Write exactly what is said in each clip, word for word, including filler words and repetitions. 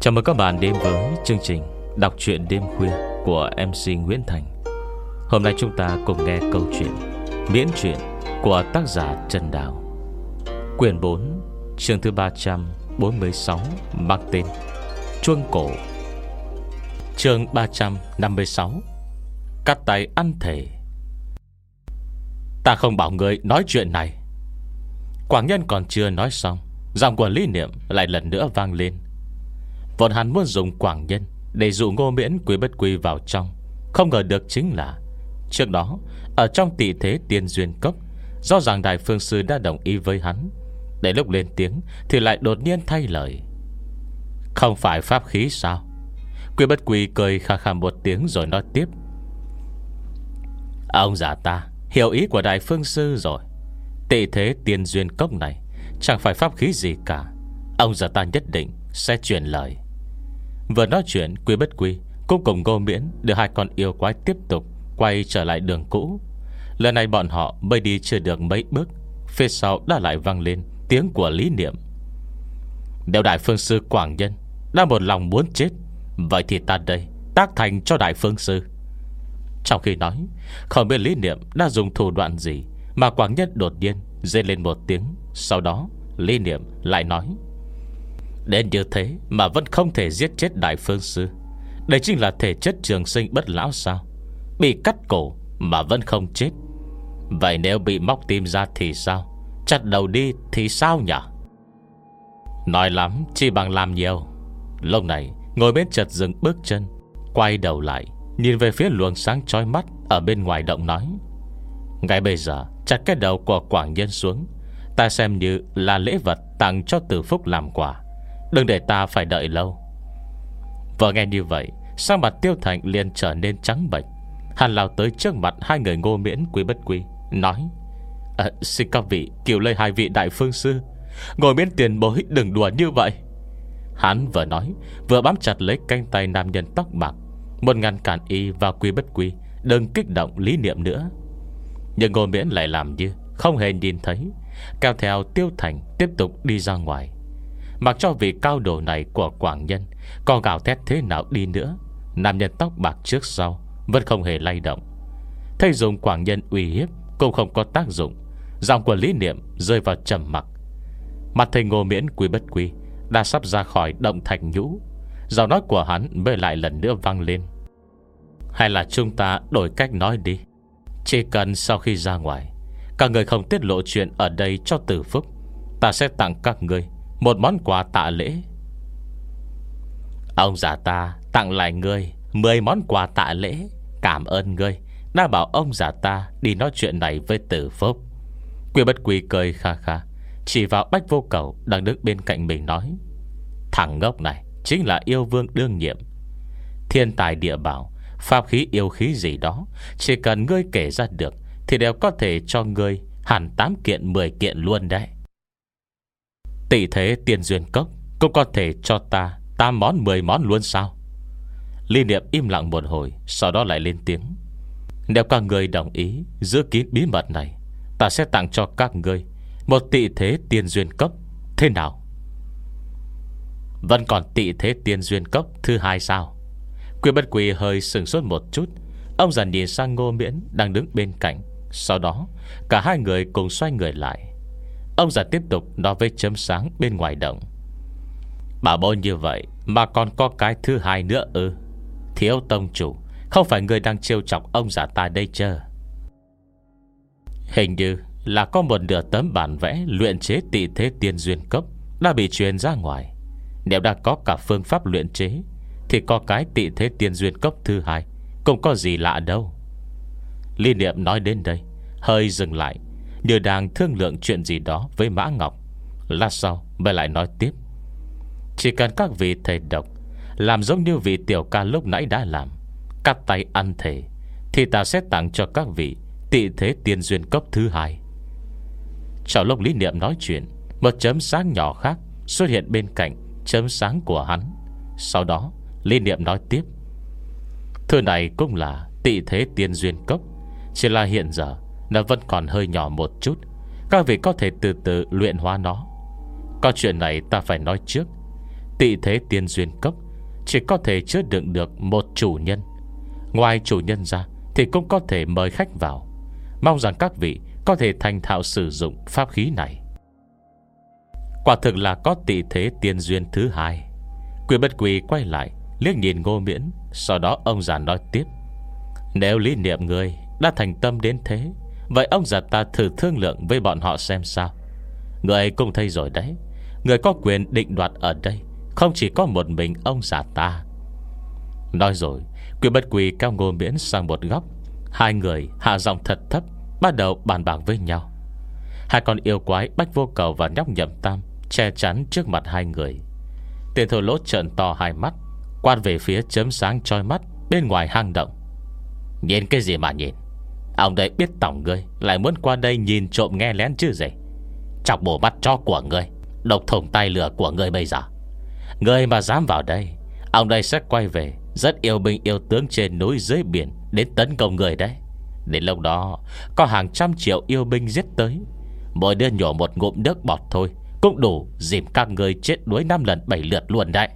Chào mừng các bạn đến với chương trình đọc truyện đêm khuya của em xê Nguyễn Thành. Hôm nay chúng ta cùng nghe câu chuyện miễn truyện của tác giả Trần Đào, quyển bốn, chương thứ ba trăm bốn mươi sáu, mang tên Chuông Cổ. Chương ba trăm năm mươi sáu, cắt tay ăn thể. Ta không bảo người nói chuyện này. Quảng Nhân còn chưa nói xong, giọng của Lý Niệm lại lần nữa vang lên. Vốn hắn muốn dùng Quảng Nhân để dụ Ngô Miễn Quý Bất Quy vào trong, không ngờ được chính là trước đó ở trong tị thế Tiên Duyên Cốc, rõ ràng Đại Phương Sư đã đồng ý với hắn. Để lúc lên tiếng thì lại đột nhiên thay lời. Không phải pháp khí sao? Quý Bất Quy cười khà khà một tiếng rồi nói tiếp. Ông già ta hiểu ý của Đại Phương Sư rồi. Tị thế Tiên Duyên Cốc này chẳng phải pháp khí gì cả. Ông già ta nhất định sẽ truyền lời. Vừa nói chuyện, Quý Bất Quy cũng cùng Ngô Miễn đưa hai con yêu quái tiếp tục quay trở lại đường cũ. Lần này bọn họ mới đi chưa được mấy bước, phía sau đã lại vang lên tiếng của Lý Niệm. Nếu Đại Phương Sư Quảng Nhân đã một lòng muốn chết, vậy thì ta đây tác thành cho Đại Phương Sư. Trong khi nói, không biết Lý Niệm đã dùng thủ đoạn gì mà Quảng Nhân đột nhiên rên lên một tiếng. Sau đó Lý Niệm lại nói, đến như thế mà vẫn không thể giết chết Đại Phương Sư, đây chính là thể chất trường sinh bất lão sao? Bị cắt cổ mà vẫn không chết. Vậy nếu bị móc tim ra thì sao? Chặt đầu đi thì sao nhỉ? Nói lắm chỉ bằng làm nhiều. Lúc này ngồi bên chợt dừng bước chân, quay đầu lại nhìn về phía luồng sáng chói mắt ở bên ngoài động, nói, ngay bây giờ chặt cái đầu của Quảng Nhân xuống, ta xem như là lễ vật tặng cho Tử Phúc làm quà, đừng để ta phải đợi lâu. Vừa nghe như vậy, sắc mặt Tiêu Thành liền trở nên trắng bệch. Hắn lao tới trước mặt hai người Ngô Miễn Quý Bất Quy, nói, à, xin các vị cứu lấy hai vị Đại Phương Sư. Ngồi Miễn tiền bối đừng đùa như vậy. Hắn vừa nói vừa bám chặt lấy cánh tay nam nhân tóc bạc, một ngăn cản y và Quý Bất Quy đừng kích động Lý Niệm nữa. Nhưng Ngô Miễn lại làm như không hề nhìn thấy, kéo theo Tiêu Thành tiếp tục đi ra ngoài. Mặc cho vị cao đồ này của Quảng Nhân có gào thét thế nào đi nữa, nam nhân tóc bạc trước sau vẫn không hề lay động. Thấy dùng Quảng Nhân uy hiếp cũng không có tác dụng, giọng của Lý Niệm rơi vào trầm mặc. Mặt thầy Ngô Miễn Quý Bất Quy đã sắp ra khỏi động thạch nhũ, giọng nói của hắn mới lại lần nữa vang lên. Hay là chúng ta đổi cách nói đi. Chỉ cần sau khi ra ngoài các người không tiết lộ chuyện ở đây cho Tử Phúc, ta sẽ tặng các người một món quà tạ lễ. Ông già ta tặng lại ngươi mười món quà tạ lễ. Cảm ơn ngươi đã bảo ông già ta đi nói chuyện này với Tử Phúc. Quý Bất Quy cười kha kha, chỉ vào Bách Vô Cầu đang đứng bên cạnh mình nói, thằng ngốc này chính là yêu vương đương nhiệm. Thiên tài địa bảo, pháp khí yêu khí gì đó, chỉ cần ngươi kể ra được thì đều có thể cho ngươi hẳn tám kiện mười kiện luôn đấy. Tỷ thế Tiên Duyên Cốc cũng có thể cho ta tám món mười món luôn sao? Lý Niệm im lặng một hồi, sau đó lại lên tiếng. Nếu các người đồng ý giữ kín bí mật này, ta sẽ tặng cho các ngươi một tị thế Tiên Duyên Cốc. Thế nào? Vẫn còn tị thế Tiên Duyên Cốc thứ hai sao? Quý Bất Quy hơi sừng sốt một chút. Ông già nhìn sang Ngô Miễn đang đứng bên cạnh. Sau đó cả hai người cùng xoay người lại. Ông già tiếp tục nói với chấm sáng bên ngoài động. Bảo bối như vậy mà còn có cái thứ hai nữa ư? Thiếu tông chủ, không phải người đang trêu chọc ông già ta đây chứ? Hình như là có một nửa tấm bản vẽ luyện chế tị thế Tiên Duyên Cốc đã bị truyền ra ngoài. Nếu đã có cả phương pháp luyện chế thì có cái tị thế Tiên Duyên Cốc thứ hai cũng có gì lạ đâu. Lý Niệm nói đến đây hơi dừng lại, như đang thương lượng chuyện gì đó với Mã Ngọc. Lát sau mới lại nói tiếp. Chỉ cần các vị thầy độc làm giống như vị tiểu ca lúc nãy đã làm, cắt tay ăn thể, thì ta sẽ tặng cho các vị tị thế Tiên Duyên Cốc thứ hai. Trong lúc Lý Niệm nói chuyện, một chấm sáng nhỏ khác xuất hiện bên cạnh chấm sáng của hắn. Sau đó Lý Niệm nói tiếp. Thứ này cũng là tị thế Tiên Duyên Cốc, chỉ là hiện giờ nó vẫn còn hơi nhỏ một chút. Các vị có thể từ từ luyện hóa nó. Có chuyện này ta phải nói trước. Tị thế tiên duyên cốc chỉ có thể chứa đựng được một chủ nhân. Ngoài chủ nhân ra thì cũng có thể mời khách vào. Mong rằng các vị có thể thành thạo sử dụng pháp khí này. Quả thực là có tị thế tiên duyên thứ hai. Quy Bất Quy quay lại liếc nhìn Ngô Miễn. Sau đó ông già nói tiếp: Nếu lý niệm người đã thành tâm đến thế, vậy ông già ta thử thương lượng với bọn họ xem sao. Người cũng thấy rồi đấy, người có quyền định đoạt ở đây không chỉ có một mình ông già ta. Nói rồi Quy Bất Quy kéo Ngô Miễn sang một góc. Hai người hạ giọng thật thấp, bắt đầu bàn bạc với nhau. Hai con yêu quái Bách Vô Cầu và Nhóc Nhậm Tam che chắn trước mặt hai người. Tên thô lỗ trợn to hai mắt, quan về phía chấm sáng chói mắt bên ngoài hang động. Nhìn cái gì mà nhìn? Ông đây biết tổng ngươi lại muốn qua đây nhìn trộm nghe lén chứ gì? Chọc bổ mắt cho của ngươi, độc thủng tay lửa của ngươi bây giờ. Ngươi mà dám vào đây, ông đây sẽ quay về rất yêu binh yêu tướng trên núi dưới biển đến tấn công người đấy. Đến lúc đó có hàng trăm triệu yêu binh giết tới, mỗi đứa nhổ một ngụm nước bọt thôi cũng đủ dìm các người chết đuối năm lần bảy lượt luôn đấy.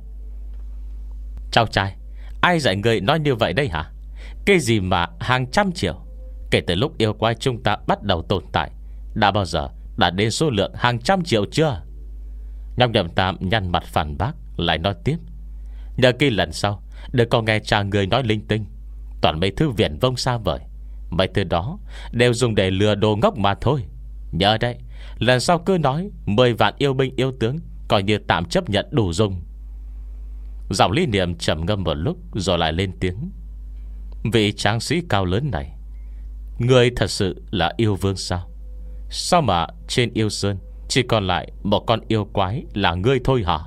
Cháu trai, ai dạy người nói như vậy đây hả? Cái gì mà hàng trăm triệu? Kể từ lúc yêu quái chúng ta bắt đầu tồn tại, đã bao giờ đã đến số lượng hàng trăm triệu chưa? Nhóc Nhậm Tam nhăn mặt phản bác, lại nói tiếp: Nhờ khi lần sau đừng có nghe cha người nói linh tinh. Toàn mấy thứ viển vông xa vời. Mấy thứ đó đều dùng để lừa đồ ngốc mà thôi. Nhớ đấy, lần sau cứ nói mười vạn yêu binh yêu tướng coi như tạm chấp nhận đủ dùng. Giọng Lý Niệm trầm ngâm một lúc rồi lại lên tiếng: Vị tráng sĩ cao lớn này, người thật sự là yêu vương sao? Sao mà trên yêu sơn chỉ còn lại một con yêu quái là ngươi thôi hả?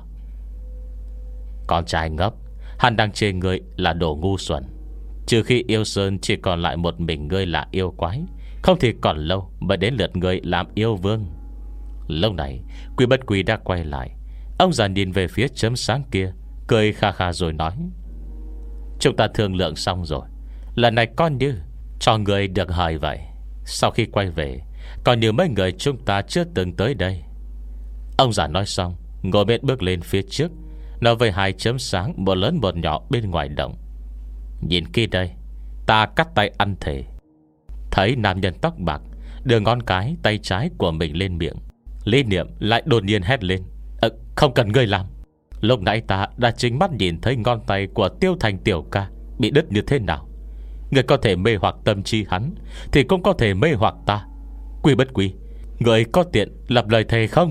Con trai ngốc, hắn đang chê ngươi là đồ ngu xuẩn. Trừ khi yêu sơn chỉ còn lại một mình ngươi là yêu quái, không thì còn lâu mới đến lượt ngươi làm yêu vương. Lúc này Quy Bất Quy đã quay lại. Ông già nhìn về phía chấm sáng kia, cười kha kha rồi nói: Chúng ta thương lượng xong rồi, lần này con như cho người được hời vậy. Sau khi quay về, còn nhiều mấy người chúng ta chưa từng tới đây. Ông già nói xong, ngồi bên bước lên phía trước, nói với hai chấm sáng một lớn một nhỏ bên ngoài động: Nhìn kia đây, ta cắt tay ăn thể. Thấy nam nhân tóc bạc đưa ngón cái tay trái của mình lên miệng, Lý Niệm lại đột nhiên hét lên: ờ, Không cần ngươi làm. Lúc nãy ta đã chính mắt nhìn thấy ngón tay của Tiêu Thành tiểu ca bị đứt như thế nào. Người có thể mê hoặc tâm trí hắn, thì cũng có thể mê hoặc ta. Quy Bất Quy, người có tiện lập lời thề không?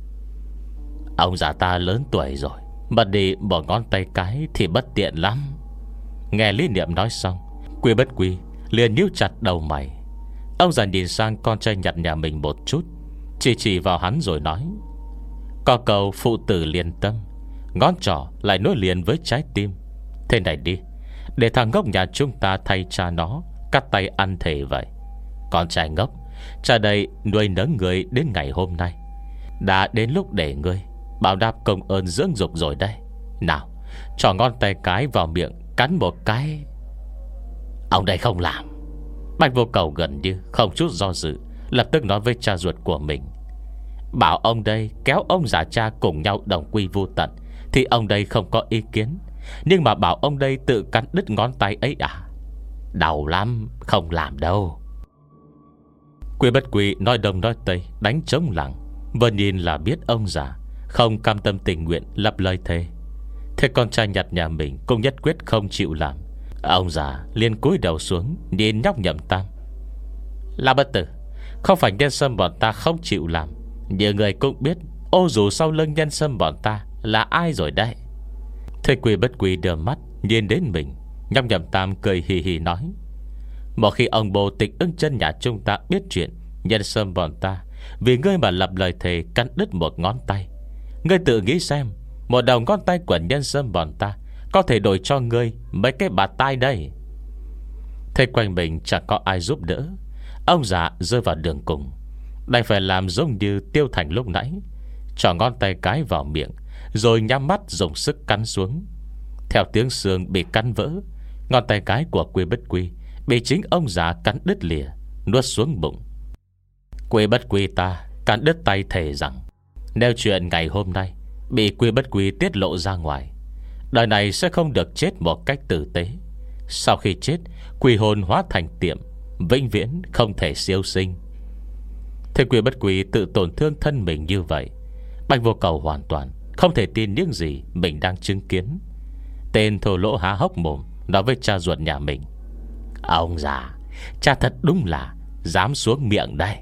Ông già ta lớn tuổi rồi, mất đi bỏ ngón tay cái thì bất tiện lắm. Nghe Lý Niệm nói xong, Quy Bất Quy liền nhíu chặt đầu mày. Ông già nhìn sang con trai nhặt nhà mình một chút, chỉ chỉ vào hắn rồi nói: Có câu phụ tử liên tâm, ngón trỏ lại nối liền với trái tim. Thế này đi, để thằng ngốc nhà chúng ta thay cha nó cắt tay ăn thể vậy. Con trai ngốc, cha đây nuôi nấng người đến ngày hôm nay, đã đến lúc để ngươi báo đáp công ơn dưỡng dục rồi đây. Nào, cho ngón tay cái vào miệng cắn một cái. Ông đây không làm. Bạch Vô Cầu gần như không chút do dự, lập tức nói với cha ruột của mình: Bảo ông đây kéo ông già cha cùng nhau đồng quy vu tận thì ông đây không có ý kiến. Nhưng mà bảo ông đây tự cắn đứt ngón tay ấy à? Đau lắm, không làm đâu. Quy Bất Quy nói đông nói tây, đánh trống lặng, vừa nhìn là biết ông già không cam tâm tình nguyện lập lời thề. Thế con trai nhặt nhà mình cũng nhất quyết không chịu làm. Ông già liền cúi đầu xuống nhìn Nhóc Nhậm Tam: Là bất tử, không phải nhân sâm bọn ta không chịu làm, nhiều người cũng biết ô dù sau lưng nhân sâm bọn ta là ai rồi đấy. Thế Quy Bất Quy đưa mắt nhìn đến mình. Nhóc Nhậm Tam cười hì hì nói: Một khi ông bồ tịch ưng chân nhà chúng ta biết chuyện nhân sâm bọn ta vì ngươi mà lập lời thề cắn đứt một ngón tay, ngươi tự nghĩ xem, một đầu ngón tay của nhân sâm bọn ta có thể đổi cho ngươi mấy cái bạt tai đây. Thế quanh mình chẳng có ai giúp đỡ, ông già rơi vào đường cùng, đành phải làm giống như Tiêu Thành lúc nãy, cho ngón tay cái vào miệng, rồi nhắm mắt dùng sức cắn xuống. Theo tiếng xương bị cắn vỡ, ngón tay cái của Quy Bất Quy bị chính ông già cắn đứt lìa, nuốt xuống bụng. Quy Bất Quy ta cắn đứt tay thề rằng, nếu chuyện ngày hôm nay bị quy bất quy tiết lộ ra ngoài, đời này sẽ không được chết một cách tử tế. Sau khi chết, quỷ hồn hóa thành tiệm, vĩnh viễn không thể siêu sinh. Thế quy bất quy tự tổn thương thân mình như vậy, Bạch Vô Cầu hoàn toàn không thể tin những gì mình đang chứng kiến. Tên thô lỗ há hốc mồm nói với cha ruột nhà mình: Ông già, cha thật đúng là dám xuống miệng đây.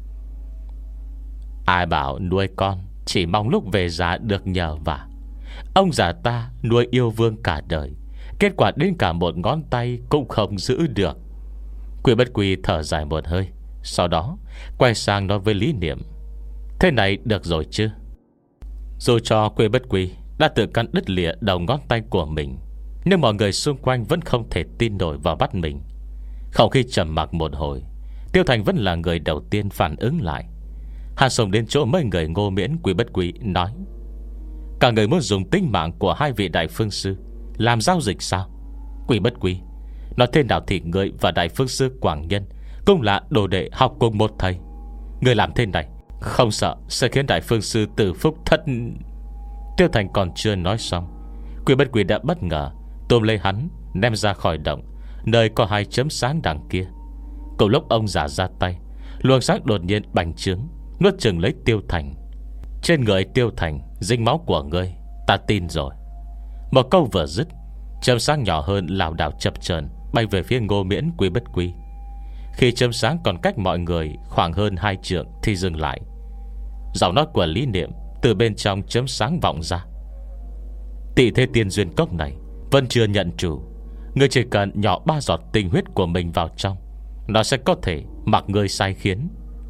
Ai bảo nuôi con chỉ mong lúc về già được nhờ vả. Ông già ta nuôi yêu vương cả đời, kết quả đến cả một ngón tay cũng không giữ được. Quy bất quy thở dài một hơi, sau đó quay sang nói với Lý Niệm: Thế này được rồi chứ? Dù cho Quy bất quy đã tự cắn đứt lìa đầu ngón tay của mình, nhưng mọi người xung quanh vẫn không thể tin nổi vào mắt mình. Không khi trầm mặc một hồi, Tiêu Thành vẫn là người đầu tiên phản ứng lại. Hắn xông đến chỗ mấy người ngô miễn Quy bất quy, nói: Cả người muốn dùng tính mạng của hai vị đại phương sư làm giao dịch sao? Quy bất quy, nói thế nào thì người và đại phương sư Quảng Nhân cũng là đồ đệ học cùng một thầy. Người làm thế này không sợ sẽ khiến đại phương sư tử phúc thất. Tiêu Thành còn chưa nói xong, Quy bất quy đã bất ngờ tôm lấy hắn, ném ra khỏi động, nơi có hai chấm sáng đằng kia. Cùng lúc ông già ra tay, luồng sáng đột nhiên bành trướng, nuốt chừng lấy Tiêu Thành. Trên người Tiêu Thành dính máu của ngươi, ta tin rồi. Một câu vừa dứt, chấm sáng nhỏ hơn lảo đảo chập chờn bay về phía Ngô Miễn Quy bất quy. Khi chấm sáng còn cách mọi người khoảng hơn hai trượng thì dừng lại. Giọng nói của Lý Niệm từ bên trong chấm sáng vọng ra: Tỷ thế tiên duyên cốc này vẫn chưa nhận chủ. Ngươi chỉ cần nhỏ ba giọt tinh huyết của mình vào trong, nó sẽ có thể mặc ngươi sai khiến.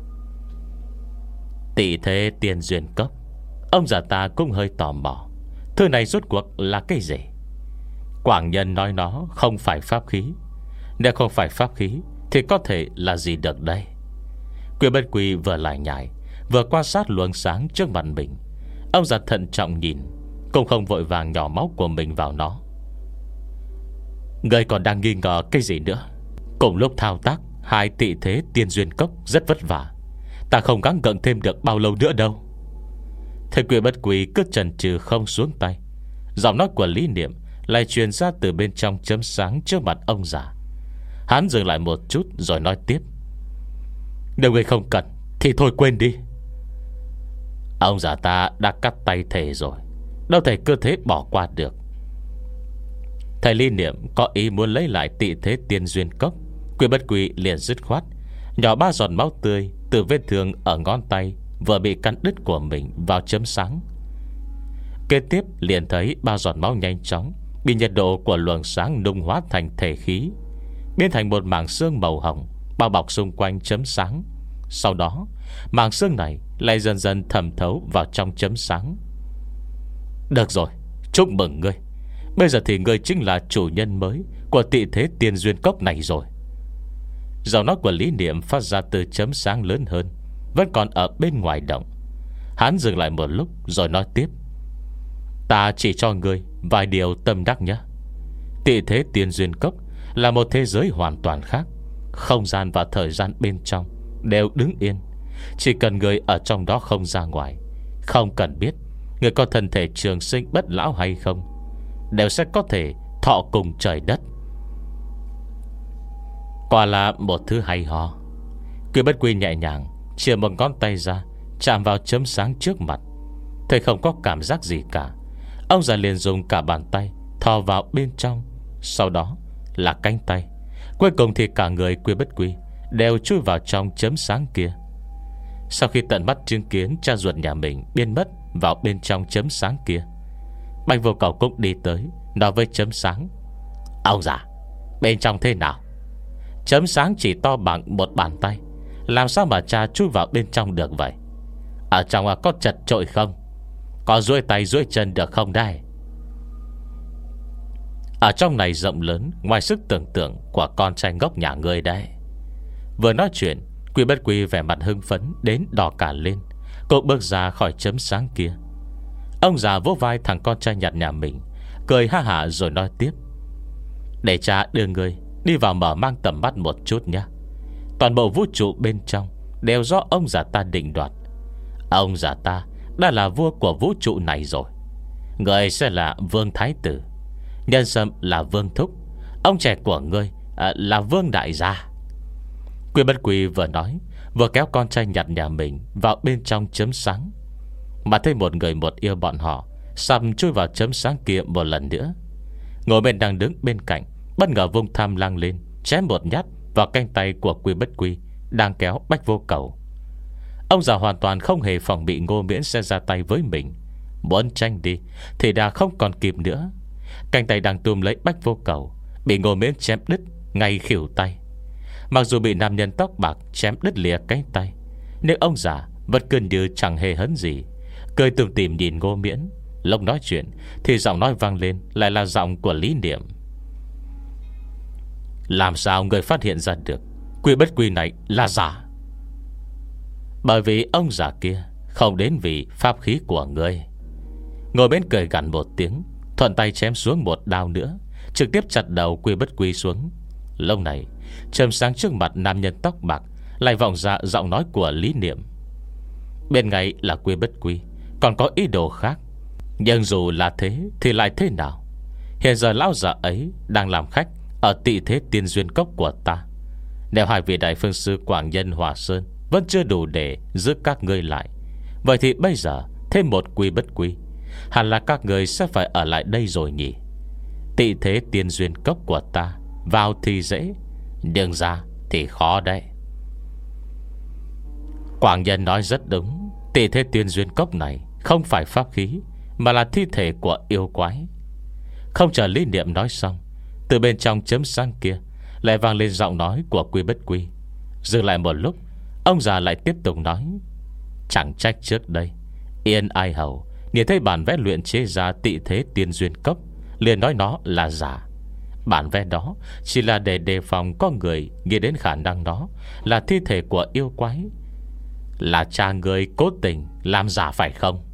Tỷ thế tiên duyên cốc, ông già ta cũng hơi tò mò, thứ này rốt cuộc là cái gì? Quảng Nhân nói nó không phải pháp khí. Nếu không phải pháp khí thì có thể là gì được đây? Quy bất quy vừa lại nhải, vừa quan sát luồng sáng trước mặt mình. Ông già thận trọng nhìn, cũng không vội vàng nhỏ máu của mình vào nó. Người còn đang nghi ngờ cái gì nữa? Cùng lúc thao tác hai tị thế tiên duyên cốc rất vất vả, ta không gắng gượng thêm được bao lâu nữa đâu. Thầy Quy bất quy cứ chần chừ không xuống tay. Giọng nói của Lý Niệm lại truyền ra từ bên trong chấm sáng trước mặt ông già. Hắn dừng lại một chút rồi nói tiếp: Nếu người không cần thì thôi quên đi. Ông già ta đã cắt tay thề rồi, đâu thể cơ thế bỏ qua được. Thầy Lý Niệm có ý muốn lấy lại tị thế tiên duyên cốc, Quy bất quy liền dứt khoát nhỏ ba giọt máu tươi từ vết thương ở ngón tay vừa bị cắn đứt của mình vào chấm sáng. Kế tiếp liền thấy ba giọt máu nhanh chóng bị nhiệt độ của luồng sáng nung hóa thành thể khí, biến thành một mảng xương màu hồng bao bọc xung quanh chấm sáng. Sau đó mảng xương này lại dần dần thẩm thấu vào trong chấm sáng. Được rồi, chúc mừng ngươi. Bây giờ thì ngươi chính là chủ nhân mới của tị thế tiên duyên cốc này rồi. Giọng nói của Lý Niệm phát ra từ chấm sáng lớn hơn, vẫn còn ở bên ngoài động. Hắn dừng lại một lúc rồi nói tiếp: Ta chỉ cho ngươi vài điều tâm đắc nhé. Tị thế tiên duyên cốc là một thế giới hoàn toàn khác. Không gian và thời gian bên trong đều đứng yên. Chỉ cần người ở trong đó không ra ngoài, không cần biết người có thân thể trường sinh bất lão hay không, đều sẽ có thể thọ cùng trời đất. Quả là một thứ hay ho. Quy bất quy nhẹ nhàng chìa một ngón tay ra, chạm vào chấm sáng trước mặt. Thầy không có cảm giác gì cả. Ông già liền dùng cả bàn tay thò vào bên trong, sau đó là cánh tay, cuối cùng thì cả người Quy bất quy đều chui vào trong chấm sáng kia. Sau khi tận mắt chứng kiến cha ruột nhà mình biến mất vào bên trong chấm sáng kia, Bạch Vô Cầu cũng đi tới, nói với chấm sáng: Ông già, bên trong thế nào? Chấm sáng chỉ to bằng một bàn tay, làm sao mà cha chui vào bên trong được vậy? Ở trong có chật chội không? Có duỗi tay duỗi chân được không đây? Ở trong này rộng lớn ngoài sức tưởng tượng của con trai ngốc nhà ngươi đây. Vừa nói chuyện, Quy bất quy vẻ mặt hưng phấn đến đỏ cả lên. Cô bước ra khỏi chấm sáng kia. Ông già vỗ vai thằng con trai nhặt nhà mình, cười ha hả rồi nói tiếp: Để cha đưa ngươi đi vào mở mang tầm mắt một chút nhé. Toàn bộ vũ trụ bên trong đều do ông già ta định đoạt. Ông già ta đã là vua của vũ trụ này rồi. Người sẽ là vương thái tử, Nhân Sâm là vương thúc, ông trẻ của ngươi à, là vương đại gia. Quy Bất Quy vừa nói, vừa kéo con trai nhặt nhà mình vào bên trong chấm sáng. Mà thấy một người một yêu bọn họ sắp chui vào chấm sáng kia một lần nữa. Ngồi bên đang đứng bên cạnh, bất ngờ vung tham lang lên, chém một nhát vào cánh tay của Quy Bất Quy đang kéo Bách Vô Cầu. Ông già hoàn toàn không hề phòng bị Ngô Miễn sẽ ra tay với mình. Muốn tranh đi thì đã không còn kịp nữa. Cánh tay đang túm lấy Bách Vô Cầu bị Ngô Miễn chém đứt ngay khỉu tay. Mặc dù bị nam nhân tóc bạc chém đứt lìa cánh tay, nhưng ông già vẫn cứ như chẳng hề hấn gì, cười tủm tỉm nhìn Ngô Miễn. Lúc nói chuyện thì giọng nói vang lên lại là giọng của Lý Niệm. Làm sao người phát hiện ra được Quy Bất Quy này là giả? Bởi vì ông già kia không đến vì pháp khí của ngươi. Ngồi bên cười gằn một tiếng, thuận tay chém xuống một đao nữa, trực tiếp chặt đầu Quy Bất Quy xuống. Lúc này châm sáng trước mặt nam nhân tóc bạc lại vọng ra giọng nói của Lý Niệm. Bên ngay là Quy Bất Quy còn có ý đồ khác, nhưng dù là thế thì lại thế nào? Hiện giờ lão già ấy đang làm khách ở Tị Thế Tiên Duyên Cốc của ta. Nếu hai vị đại phương sư Quảng Nhân Hòa Sơn vẫn chưa đủ để giữ các ngươi lại, vậy thì bây giờ thêm một Quy Bất Quy, hẳn là các ngươi sẽ phải ở lại đây rồi nhỉ. Tị Thế Tiên Duyên Cốc của ta vào thì dễ, nhưng ra thì khó đấy. Quảng Nhân nói rất đúng. Tị Thế Tiên Duyên Cốc này không phải pháp khí, mà là thi thể của yêu quái. Không chờ Lý Niệm nói xong, từ bên trong chấm sáng kia lại vang lên giọng nói của Quy Bất Quy. Dừng lại một lúc, ông già lại tiếp tục nói. Chẳng trách trước đây Yên Ai Hầu nhìn thấy bản vẽ luyện chế ra Tị Thế Tiên Duyên Cốc liền nói nó là giả. Bản vẽ đó chỉ là để đề phòng có người nghĩ đến khả năng nó là thi thể của yêu quái. Là cha người cố tình làm giả phải không?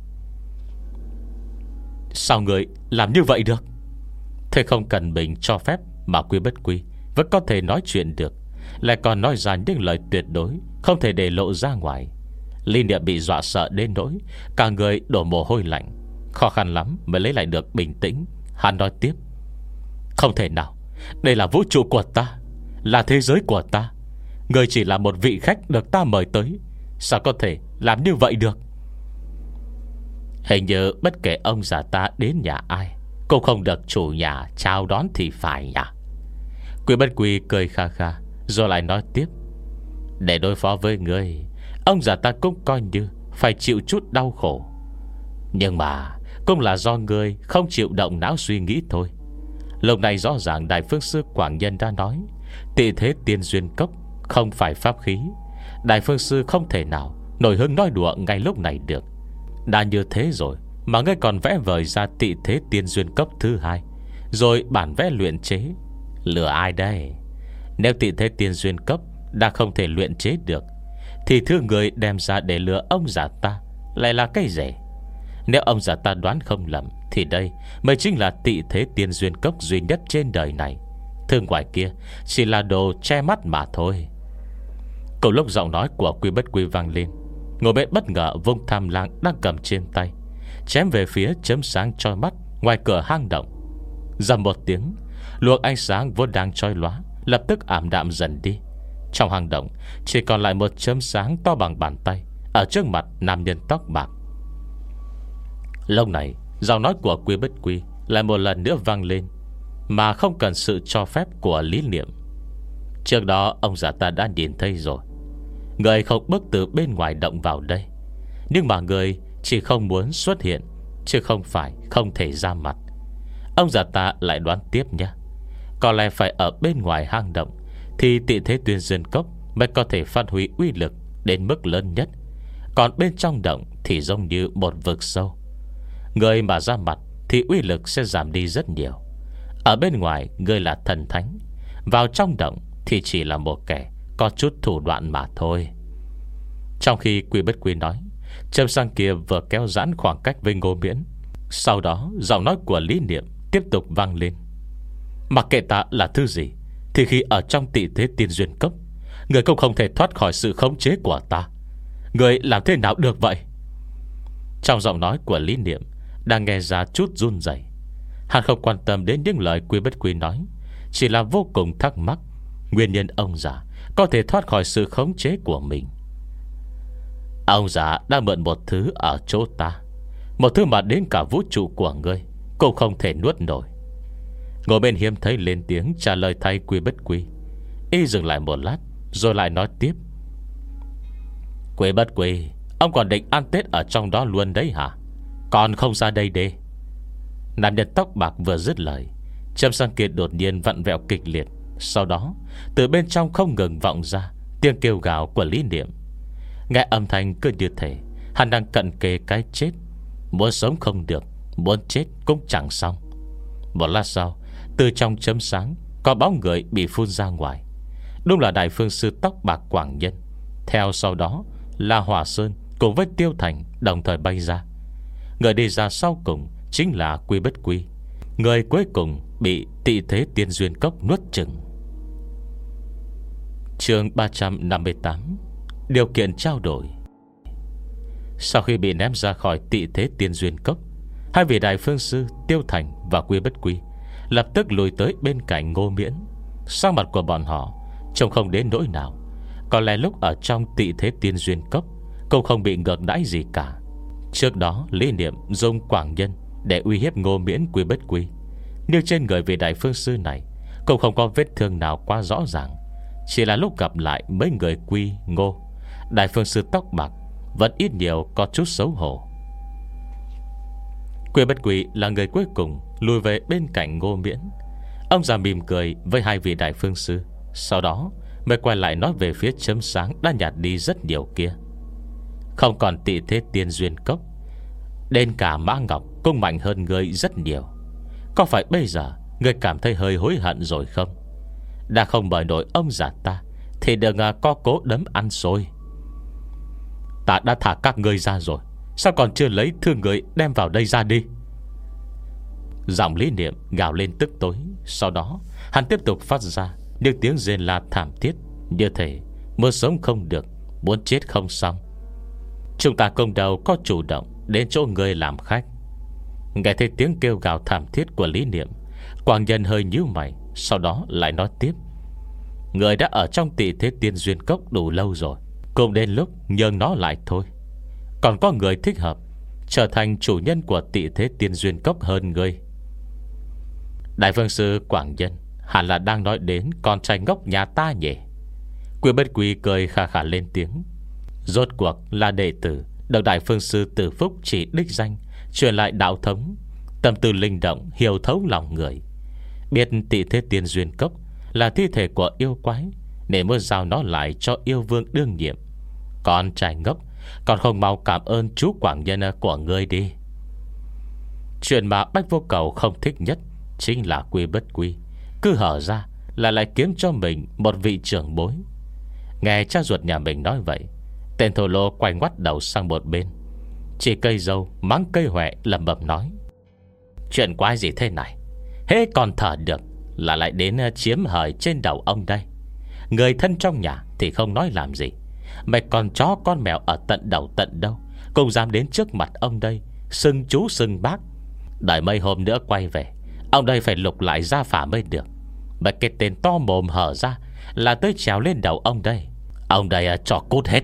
Sao người làm như vậy được? Thế không cần mình cho phép mà Quy Bất Quy vẫn có thể nói chuyện được, lại còn nói ra những lời tuyệt đối không thể để lộ ra ngoài. Lý Niệm bị dọa sợ đến nỗi cả người đổ mồ hôi lạnh, khó khăn lắm mới lấy lại được bình tĩnh. Hắn nói tiếp. Không thể nào, đây là vũ trụ của ta, là thế giới của ta. Người chỉ là một vị khách được ta mời tới, sao có thể làm như vậy được? Hình như bất kể ông già ta đến nhà ai cũng không được chủ nhà chào đón thì phải nhỉ? Quy Bất Quy cười kha kha, rồi lại nói tiếp. Để đối phó với ngươi, ông già ta cũng coi như phải chịu chút đau khổ. Nhưng mà cũng là do ngươi không chịu động não suy nghĩ thôi. Lúc này rõ ràng Đại Phương Sư Quảng Nhân đã nói Tị Thế Tiên Duyên Cốc không phải pháp khí. Đại Phương Sư không thể nào nổi hứng nói đùa ngay lúc này được. Đã như thế rồi mà ngươi còn vẽ vời ra Tị Thế Tiên Duyên Cốc thứ hai, rồi bản vẽ luyện chế. Lừa ai đây? Nếu Tị Thế Tiên Duyên Cốc đã không thể luyện chế được, thì thứ người đem ra để lừa ông già ta lại là cái gì? Nếu ông già ta đoán không lầm, thì đây mới chính là Tị Thế Tiên Duyên Cốc duy nhất trên đời này. Thứ ngoài kia chỉ là đồ che mắt mà thôi. Cùng lúc giọng nói của Quy Bất Quy vang lên, ngồi bên bất ngờ vung tham lang đang cầm trên tay chém về phía chấm sáng chói mắt ngoài cửa hang động. Dầm một tiếng, luồng ánh sáng vốn đang chói lóa lập tức ảm đạm dần đi. Trong hang động chỉ còn lại một chấm sáng to bằng bàn tay ở trước mặt nam nhân tóc bạc. Lúc này giọng nói của Quy Bất Quy lại một lần nữa vang lên, mà không cần sự cho phép của Lý Niệm. Trước đó ông già ta đã nhìn thấy rồi. Người không bước từ bên ngoài động vào đây, nhưng mà người chỉ không muốn xuất hiện, chứ không phải không thể ra mặt. Ông già ta lại đoán tiếp nhé. Có lẽ phải ở bên ngoài hang động thì Tị Thế Tiên Duyên Cốc mới có thể phát huy uy lực đến mức lớn nhất. Còn bên trong động thì giống như một vực sâu. Người mà ra mặt thì uy lực sẽ giảm đi rất nhiều. Ở bên ngoài người là thần thánh, vào trong động thì chỉ là một kẻ có chút thủ đoạn mà thôi. Trong khi Quy Bất Quy nói, châm sáng kia vừa kéo giãn khoảng cách với Ngô Miễn. Sau đó giọng nói của Lý Niệm tiếp tục vang lên. Mặc kệ ta là thứ gì, thì khi ở trong Tị Thế Tiên Duyên Cốc, người cũng không thể thoát khỏi sự khống chế của ta. Người làm thế nào được vậy? Trong giọng nói của Lý Niệm đang nghe ra chút run rẩy. Hắn không quan tâm đến những lời Quy Bất Quy nói, chỉ là vô cùng thắc mắc nguyên nhân ông già có thể thoát khỏi sự khống chế của mình. Ông già đã mượn một thứ ở chỗ ta, một thứ mà đến cả vũ trụ của ngươi cũng không thể nuốt nổi. Ngồi bên hiếm thấy lên tiếng trả lời thay Quy Bất Quy. Y dừng lại một lát rồi lại nói tiếp. Quy Bất Quy, ông còn định ăn Tết ở trong đó luôn đấy hả? Còn không ra đây đi. Nam nhân tóc bạc vừa dứt lời, Trầm Sang Kiệt đột nhiên vặn vẹo kịch liệt. Sau đó từ bên trong không ngừng vọng ra tiếng kêu gào của Lý Niệm. Nghe âm thanh cứ như thể hắn đang cận kề cái chết. Muốn sống không được, muốn chết cũng chẳng xong. Một lát sau, từ trong chấm sáng có bóng người bị phun ra ngoài. Đúng là Đại Phương Sư tóc bạc Quảng Nhân. Theo sau đó là Hòa Sơn cùng với Tiêu Thành đồng thời bay ra. Người đi ra sau cùng chính là Quy Bất Quy, người cuối cùng bị Tị Thế Tiên Duyên Cốc nuốt chửng. Chương ba trăm năm mươi tám. Điều kiện trao đổi. Sau khi bị ném ra khỏi Tị Thế Tiên Duyên Cốc, hai vị Đại Phương Sư Tiêu Thành và Quy Bất Quy lập tức lùi tới bên cạnh Ngô Miễn. Sắc mặt của bọn họ trông không đến nỗi nào. Có lẽ lúc ở trong Tị Thế Tiên Duyên Cốc cũng không bị ngược đãi gì cả. Trước đó Lý Niệm dùng Quảng Nhân để uy hiếp Ngô Miễn Quy Bất Quy, nhưng trên người vị Đại Phương Sư này cũng không có vết thương nào quá rõ ràng. Chỉ là lúc gặp lại mấy người Quy Ngô, Đại Phương Sư tóc bạc vẫn ít nhiều có chút xấu hổ. Quy Bất Quy là người cuối cùng lùi về bên cạnh Ngô Miễn. Ông già mỉm cười với hai vị Đại Phương Sư, sau đó mới quay lại nói về phía chấm sáng đã nhạt đi rất nhiều kia. Không còn Tị Thế Tiên Duyên Cốc, đến cả Mã Ngọc cũng mạnh hơn ngươi rất nhiều. Có phải bây giờ ngươi cảm thấy hơi hối hận rồi không? Đã không mời nổi ông già ta thì đừng có cố đấm ăn xôi. Ta đã thả các ngươi ra rồi, sao còn chưa lấy thương người đem vào đây ra đi? Giọng Lý Niệm gào lên tức tối. Sau đó hắn tiếp tục phát ra những tiếng rên la thảm thiết, như thể muốn sống không được, muốn chết không xong. Chúng ta công đầu có chủ động đến chỗ người làm khách. Nghe thấy tiếng kêu gào thảm thiết của Lý Niệm, Quảng Nhân hơi nhíu mày, sau đó lại nói tiếp. Người đã ở trong Tị Thế Tiên Duyên Cốc đủ lâu rồi, cũng đến lúc nhường nó lại thôi. Còn có người thích hợp trở thành chủ nhân của Tị Thế Tiên Duyên Cốc hơn ngươi. Đại Phương Sư Quảng Nhân hẳn là đang nói đến con trai ngốc nhà ta nhỉ? Quy Bất Quy cười khà khà lên tiếng. Rốt cuộc là đệ tử được Đại Phương Sư Tử Phúc chỉ đích danh truyền lại đạo thống, tâm tư linh động, hiểu thấu lòng người. Biết Tị Thế Tiên Duyên Cốc là thi thể của yêu quái, để muốn giao nó lại cho yêu vương đương nhiệm. Con trai ngốc, còn không mau cảm ơn chú Quảng Nhân của ngươi đi. Chuyện mà Bách Vô Cầu không thích nhất chính là Quy Bất Quy cứ hở ra là lại kiếm cho mình một vị trưởng bối. Nghe cha ruột nhà mình nói vậy, tên thổ lô quay ngoắt đầu sang một bên, chỉ cây dâu mắng cây huệ, lẩm bẩm nói. Chuyện quái gì thế này? Hễ còn thở được là lại đến chiếm hời trên đầu ông đây. Người thân trong nhà thì không nói làm gì, mày còn chó con mèo ở tận đầu tận đâu cũng dám đến trước mặt ông đây xưng chú xưng bác. Đợi mấy hôm nữa quay về, ông đây phải lục lại gia phả mới được. Mà cái tên to mồm hở ra là tới trèo lên đầu ông đây. Ông đây cho cút hết.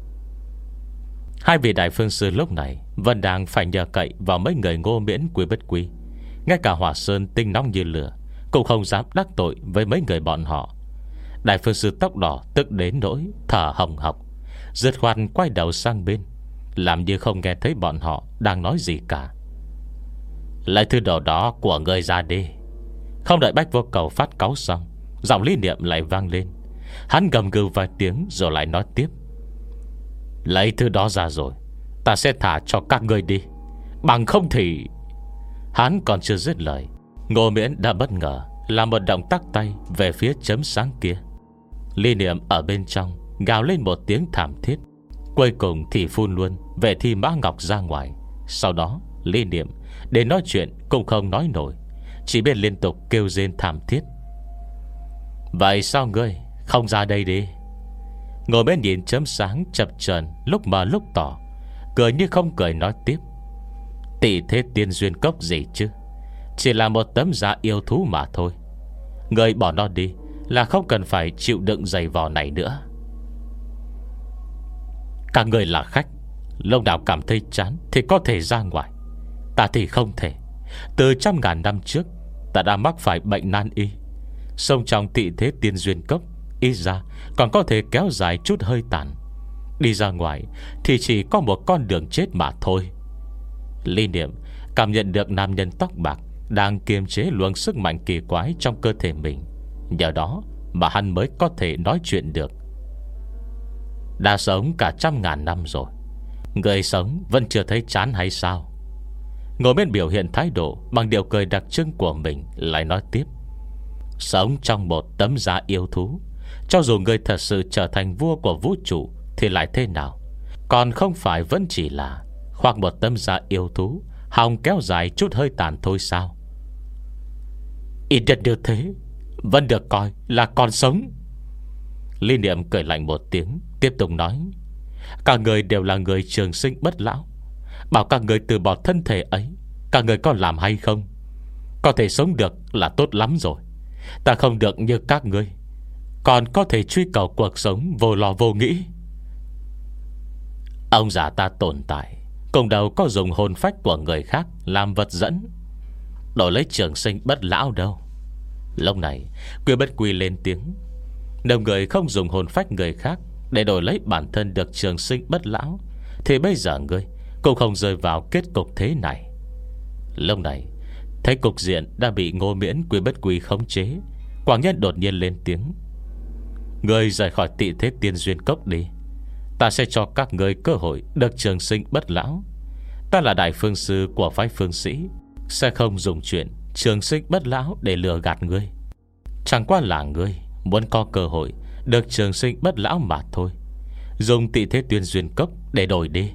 Hai vị Đại Phương Sư lúc này vẫn đang phải nhờ cậy vào mấy người Ngô Miễn Quy Bất Quy. Ngay cả Hòa Sơn tinh nóng như lửa cũng không dám đắc tội với mấy người bọn họ. Đại Phương Sư tóc đỏ tức đến nỗi thở hồng hộc, giật khoan quay đầu sang bên, làm như không nghe thấy bọn họ đang nói gì cả. Lấy thứ đồ đó của người ra đi. Không đợi Bách Vô Cầu phát cáu xong, giọng Lý Niệm lại vang lên. Hắn gầm gừ vài tiếng rồi lại nói tiếp. Lấy thứ đó ra rồi, ta sẽ thả cho các ngươi đi, bằng không thì... Hắn còn chưa dứt lời, Ngô Miễn đã bất ngờ làm một động tác tay về phía chấm sáng kia. Lý Niệm ở bên trong gào lên một tiếng thảm thiết, cuối cùng thì phun luôn về thi Mã Ngọc ra ngoài. Sau đó Lý Niệm để nói chuyện cũng không nói nổi, chỉ biết liên tục kêu rên thảm thiết. Vậy sao ngươi không ra đây đi? Ngồi bên nhìn chấm sáng chập chờn lúc mờ lúc tỏ, cười như không cười nói tiếp: Tị thế tiên duyên cốc gì chứ, chỉ là một tấm da yêu thú mà thôi. Người bỏ nó đi là không cần phải chịu đựng giày vò này nữa. Các người là khách, lúc nào cảm thấy chán thì có thể ra ngoài. Ta thì không thể. Từ trăm ngàn năm trước ta đã mắc phải bệnh nan y. Sống trong tị thế tiên duyên cốc, ít ra còn có thể kéo dài chút hơi tàn. Đi ra ngoài thì chỉ có một con đường chết mà thôi. Lý Niệm cảm nhận được nam nhân tóc bạc đang kiềm chế luồng sức mạnh kỳ quái trong cơ thể mình. Nhờ đó mà hắn mới có thể nói chuyện được. Đã sống cả trăm ngàn năm rồi, người sống vẫn chưa thấy chán hay sao? Ngồi bên biểu hiện thái độ bằng điệu cười đặc trưng của mình, lại nói tiếp: Sống trong một tấm da yêu thú, cho dù người thật sự trở thành vua của vũ trụ thì lại thế nào? Còn không phải vẫn chỉ là khoác một tấm da yêu thú, hòng kéo dài chút hơi tàn thôi sao? Ít nhất như thế vẫn được coi là còn sống. Lý Niệm cười lạnh một tiếng, tiếp tục nói: Các người đều là người trường sinh bất lão. Bảo các người từ bỏ thân thể ấy, các người có làm hay không? Có thể sống được là tốt lắm rồi. Ta không được như các ngươi, còn có thể truy cầu cuộc sống vô lo vô nghĩ. Ông già ta tồn tại cùng đầu có dùng hồn phách của người khác làm vật dẫn, đổi lấy trường sinh bất lão đâu. Lúc này Quy Bất Quy lên tiếng: Nếu người không dùng hồn phách người khác để đổi lấy bản thân được trường sinh bất lão, thì bây giờ ngươi cũng không rơi vào kết cục thế này. Lúc này thấy cục diện đã bị Ngô Miễn Quy Bất Quy khống chế, Quảng Nhân đột nhiên lên tiếng: Ngươi rời khỏi tị thế tiên duyên cốc đi. Ta sẽ cho các ngươi cơ hội được trường sinh bất lão. Ta là đại phương sư của phái phương sĩ, sẽ không dùng chuyện trường sinh bất lão để lừa gạt ngươi. Chẳng qua là ngươi muốn có cơ hội được trường sinh bất lão mà thôi. Dùng tị thế tiên duyên cốc để đổi đi.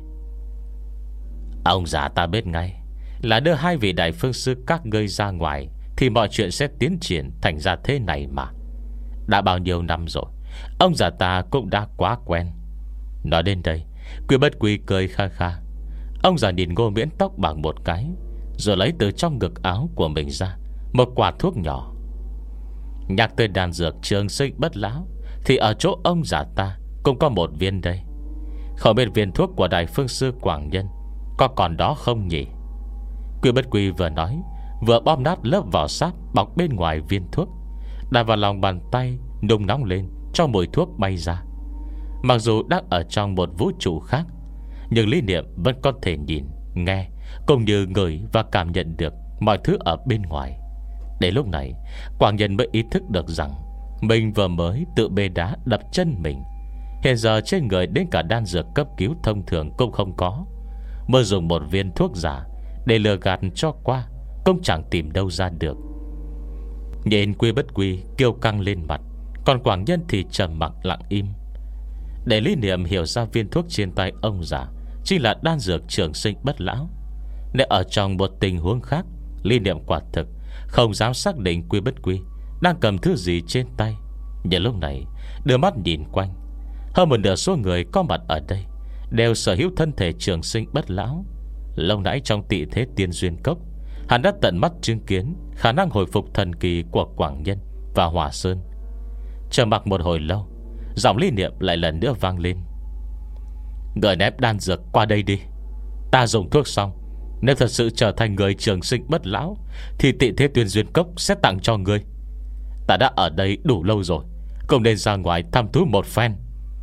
Ông già ta biết ngay là đưa hai vị đại phương sư các ngươi ra ngoài thì mọi chuyện sẽ tiến triển thành ra thế này mà. Đã bao nhiêu năm rồi, ông già ta cũng đã quá quen. Nói đến đây, Quy Bất Quy cười kha kha. Ông già nhìn Ngô Miễn tóc bằng một cái, rồi lấy từ trong ngực áo của mình ra một quả thuốc nhỏ. Nhắc tới đan dược trường sinh bất lão thì ở chỗ ông già ta cũng có một viên đây. Không biết viên thuốc của đại phương sư Quảng Nhân có còn đó không nhỉ? Quy Bất Quy vừa nói, vừa bóp nát lớp vỏ sáp bọc bên ngoài viên thuốc, đặt vào lòng bàn tay, nung nóng lên cho mùi thuốc bay ra. Mặc dù đang ở trong một vũ trụ khác, nhưng Lý Niệm vẫn có thể nhìn, nghe, cũng như ngửi và cảm nhận được mọi thứ ở bên ngoài. Đến lúc này, Quảng Nhân mới ý thức được rằng mình vừa mới tự bê đá đập chân mình. Hiện giờ trên người đến cả đan dược cấp cứu thông thường cũng không có, mới dùng một viên thuốc giả để lừa gạt cho qua cũng chẳng tìm đâu ra được. Nhìn Quy Bất Quy kiêu căng lên mặt, còn Quảng Nhân thì trầm mặc lặng im. Để Lý Niệm hiểu ra viên thuốc trên tay ông già chính là đan dược trường sinh bất lão. Nếu ở trong một tình huống khác, Lý Niệm quả thực không dám xác định Quy Bất Quy đang cầm thứ gì trên tay. Nhưng lúc này đưa mắt nhìn quanh, hơn một nửa số người có mặt ở đây đều sở hữu thân thể trường sinh bất lão. Lâu nãy trong tị thế tiên duyên cốc, hắn đã tận mắt chứng kiến khả năng hồi phục thần kỳ của Quảng Nhân và Hòa Sơn. Chờ mặc một hồi lâu, giọng Lý Niệm lại lần nữa vang lên: Người ném đan dược qua đây đi. Ta dùng thuốc xong, nếu thật sự trở thành người trường sinh bất lão thì tị thế tiên duyên cốc sẽ tặng cho ngươi. Ta đã ở đây đủ lâu rồi, cũng nên ra ngoài thăm thú một phen.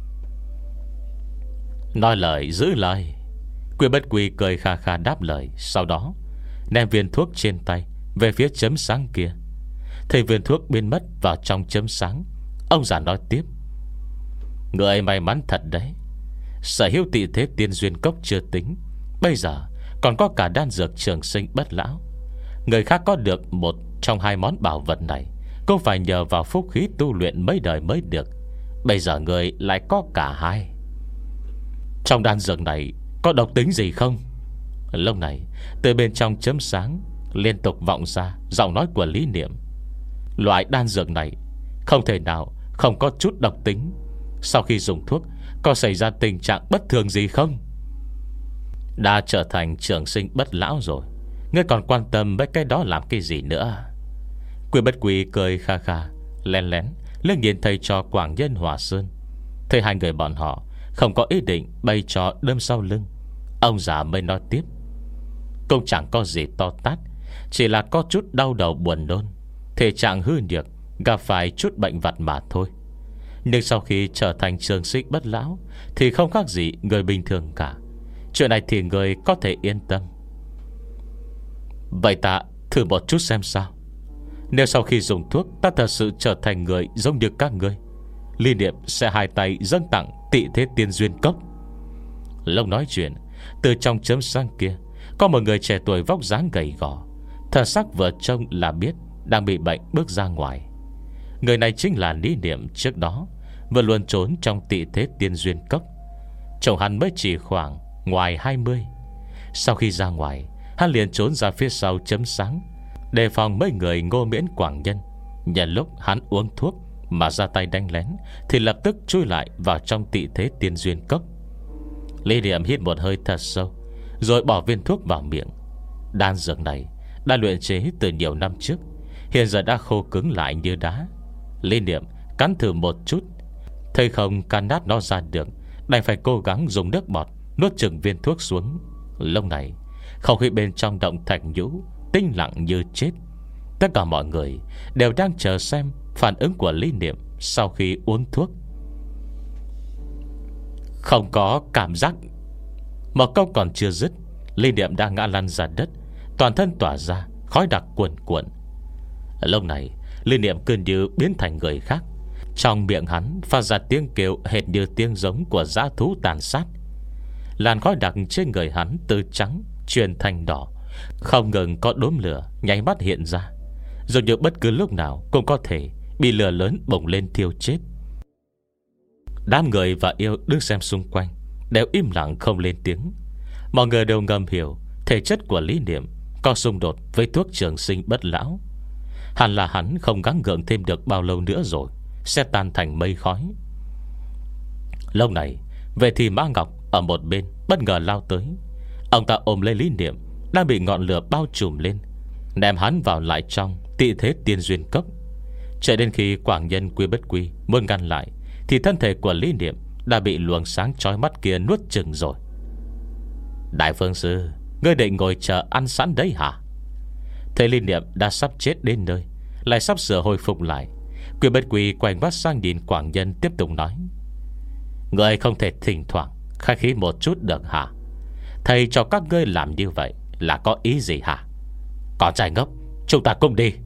Nói lời giữ lời, Quy Bất Quy cười kha kha đáp lời. Sau đó ném viên thuốc trên tay về phía chấm sáng kia. Thấy viên thuốc biến mất vào trong chấm sáng, ông già nói tiếp: Người may mắn thật đấy. Sở hữu tị thế tiên duyên cốc chưa tính, bây giờ còn có cả đan dược trường sinh bất lão. Người khác có được một trong hai món bảo vật này cũng phải nhờ vào phúc khí tu luyện mấy đời mới được. Bây giờ người lại có cả hai. Trong đan dược này có độc tính gì không? Lúc này từ bên trong chấm sáng liên tục vọng ra giọng nói của Lý Niệm: Loại đan dược này không thể nào không có chút độc tính. Sau khi dùng thuốc có xảy ra tình trạng bất thường gì không? Đã trở thành trường sinh bất lão rồi, ngươi còn quan tâm với cái đó làm cái gì nữa? Quy Bất Quy cười kha kha, lén lén liếc nhìn thầy trò Quảng Nhân Hòa Sơn. Thấy hai người bọn họ không có ý định bày trò đâm sau lưng, ông già mới nói tiếp: cũng chẳng có gì to tát, chỉ là có chút đau đầu buồn nôn, thể trạng hư nhược, gặp phải chút bệnh vặt mà thôi. Nhưng sau khi trở thành trường sinh bất lão thì không khác gì người bình thường cả. Chuyện này thì người có thể yên tâm. Vậy ta thử một chút xem sao. Nếu sau khi dùng thuốc ta thật sự trở thành người giống như các ngươi, Ly Niệm sẽ hai tay dâng tặng Tị Thế Tiên Duyên Cốc. Lúc nói chuyện, từ trong chớm sáng kia có một người trẻ tuổi vóc dáng gầy gò, thần sắc vừa trông là biết đang bị bệnh bước ra ngoài. Người này chính là Lý Niệm trước đó vừa luôn trốn trong Tị Thế Tiên Duyên Cốc. Chồng hắn mới chỉ khoảng ngoài hai mươi. Sau khi ra ngoài, hắn liền trốn ra phía sau chấm sáng, đề phòng mấy người Ngô Miễn Quảng Nhân nhận lúc hắn uống thuốc mà ra tay đánh lén, thì lập tức chui lại vào trong Tị Thế Tiên Duyên Cốc. Lý Niệm hít một hơi thật sâu, rồi bỏ viên thuốc vào miệng. Đan dược này đã luyện chế từ nhiều năm trước, hiện giờ đã khô cứng lại như đá. Lý Niệm cắn thử một chút, thấy không can nát nó ra được, đành phải cố gắng dùng nước bọt nuốt chừng viên thuốc xuống. Lúc này không khí bên trong động thạch nhũ tĩnh lặng như chết. Tất cả mọi người đều đang chờ xem phản ứng của Lý Niệm sau khi uống thuốc. Không có cảm giác. Một câu còn chưa dứt, Lý Niệm đã ngã lăn ra đất, toàn thân tỏa ra khói đặc cuồn cuộn. Lúc này Lý Niệm cứ như biến thành người khác. Trong miệng hắn phát ra tiếng kêu hệt như tiếng giống của dã thú tàn sát. Làn khói đặc trên người hắn từ trắng chuyển thành đỏ, không ngừng có đốm lửa nháy mắt hiện ra, rồi như bất cứ lúc nào cũng có thể bị lửa lớn bùng lên thiêu chết. Đám người và yêu đứng xem xung quanh đều im lặng không lên tiếng. Mọi người đều ngầm hiểu thể chất của Lý Niệm có xung đột với thuốc trường sinh bất lão. Hẳn là hắn không gắng gượng thêm được bao lâu nữa rồi sẽ tan thành mây khói. Lúc này về thì Mã Ngọc ở một bên bất ngờ lao tới. Ông ta ôm lấy Lý Niệm đang bị ngọn lửa bao trùm lên, ném hắn vào lại trong Tị Thế Tiên Duyên Cốc. Cho đến khi Quảng Nhân Quy Bất Quy muốn ngăn lại, thì thân thể của Lý Niệm đã bị luồng sáng chói mắt kia nuốt chừng rồi. Đại Phương Sư, ngươi định ngồi chờ ăn sẵn đấy hả? Thấy Lý Niệm đã sắp chết đến nơi, lại sắp sửa hồi phục lại, Quy Bất Quy quay mắt sang nhìn Quảng Nhân tiếp tục nói: ngươi không thể thỉnh thoảng khai khí một chút được hả? Thầy cho các ngươi làm như vậy là có ý gì hả? Con trai ngốc, chúng ta cùng đi.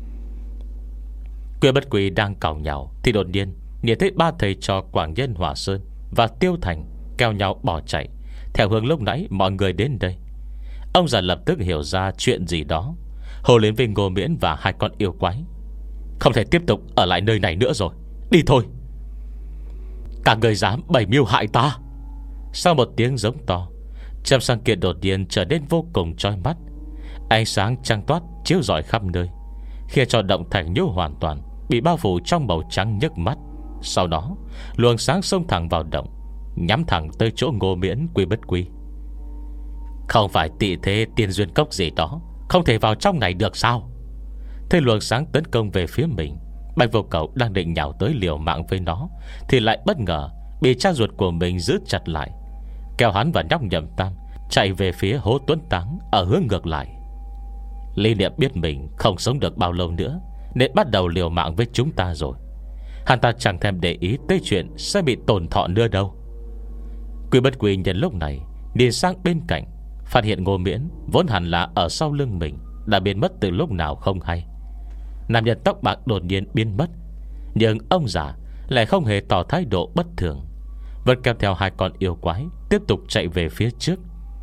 Quy Bất Quy đang cào nhau thì đột nhiên nhìn thấy ba thầy trò Quảng Nhân Hòa Sơn và Tiêu Thành kéo nhau bỏ chạy theo hướng lúc nãy mọi người đến đây. Ông già lập tức hiểu ra chuyện gì đó, hô lên với Ngô Miễn và hai con yêu quái: không thể tiếp tục ở lại nơi này nữa rồi, đi thôi. Các người dám bày mưu hại ta? Sau một tiếng giống to, châm sang kia đột nhiên trở nên vô cùng chói mắt. Ánh sáng trăng toát chiếu rọi khắp nơi, khiến cho động thành nhũ hoàn toàn bị bao phủ trong màu trắng nhức mắt. Sau đó luồng sáng xông thẳng vào động, nhắm thẳng tới chỗ Ngô Miễn Quy Bất Quy. Không phải Tị Thế Tiên Duyên Cốc gì đó, không thể vào trong này được sao? Thấy luồng sáng tấn công về phía mình, Bạch Vô Cầu đang định nhào tới liều mạng với nó, thì lại bất ngờ bị cha ruột của mình giữ chặt lại, kéo hắn và nhóc Nhậm Tam chạy về phía hố Tuấn Táng ở hướng ngược lại. Lý Niệm biết mình không sống được bao lâu nữa, nên bắt đầu liều mạng với chúng ta rồi. Hắn ta chẳng thèm để ý tới chuyện sẽ bị tổn thọ nữa đâu. Quy Bất Quy nhân lúc này nhìn sang bên cạnh, phát hiện Ngô Miễn vốn hẳn là ở sau lưng mình đã biến mất từ lúc nào không hay. Nam nhân tóc bạc đột nhiên biến mất, nhưng ông già lại không hề tỏ thái độ bất thường, vẫn kéo theo hai con yêu quái tiếp tục chạy về phía trước.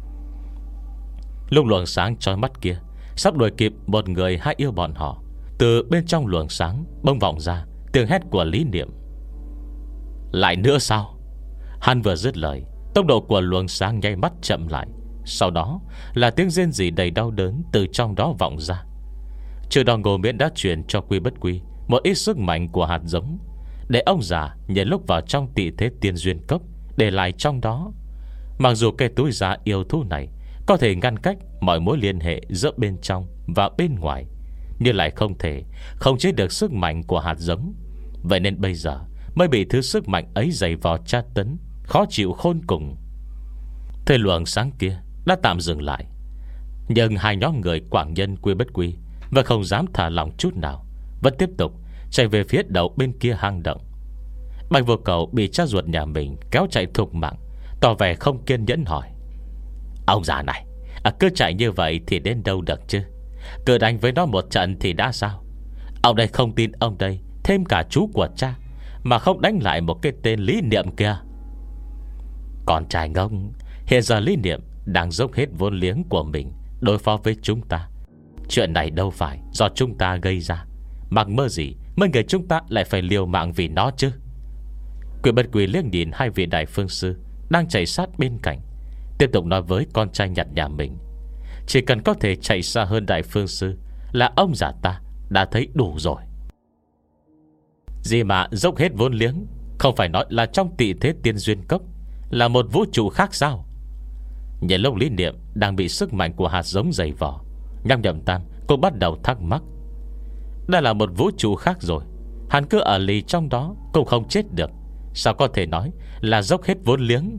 Lúc luồng sáng chói mắt kia sắp đuổi kịp một người hai yêu bọn họ, từ bên trong luồng sáng bỗng vọng ra tiếng hét của Lý Niệm: lại nữa sao? Hắn vừa dứt lời, tốc độ của luồng sáng nháy mắt chậm lại, sau đó là tiếng rên rỉ đầy đau đớn từ trong đó vọng ra. Trừ đó Ngô Miễn đã truyền cho Quy Bất Quy một ít sức mạnh của hạt giống, để ông già nhận lúc vào trong Tị Thế Tiên Duyên Cốc để lại trong đó. Mặc dù cái túi da yêu thú này có thể ngăn cách mọi mối liên hệ giữa bên trong và bên ngoài, nhưng lại không thể không chế được sức mạnh của hạt giống. Vậy nên bây giờ mới bị thứ sức mạnh ấy dày vò tra tấn, khó chịu khôn cùng. Thế luồng sáng kia đã tạm dừng lại, nhưng hai nhóm người Quảng Nhân Quy Bất Quy và không dám thả lòng chút nào, vẫn tiếp tục chạy về phía đầu bên kia hang động. Bạch Vô Cầu bị cha ruột nhà mình kéo chạy thục mạng, tỏ vẻ không kiên nhẫn hỏi: Ông già này, à, cứ chạy như vậy thì đến đâu được chứ? Cứ đánh với nó một trận thì đã sao? Ông đây không tin ông đây thêm cả chú của cha, mà không đánh lại một cái tên Lý Niệm kia. Con trai ngốc, hiện giờ Lý Niệm đang dốc hết vốn liếng của mình đối phó với chúng ta. Chuyện này đâu phải do chúng ta gây ra, mặc mơ gì mấy người chúng ta lại phải liều mạng vì nó chứ? Quy Bất Quy liếc nhìn hai vị đại phương sư đang chạy sát bên cạnh, tiếp tục nói với con trai nhặt nhà mình: Chỉ cần có thể chạy xa hơn đại phương sư là ông già ta đã thấy đủ rồi. Gì mà dốc hết vốn liếng, không phải nói là trong Tị Thế Tiên Duyên Cốc là một vũ trụ khác sao? Nhìn lúc Lý Niệm đang bị sức mạnh của hạt giống dày vò, Nham Nhậm Tam cũng bắt đầu thắc mắc. Đã là một vũ trụ khác rồi, hắn cứ ở lì trong đó cũng không chết được, sao có thể nói là dốc hết vốn liếng?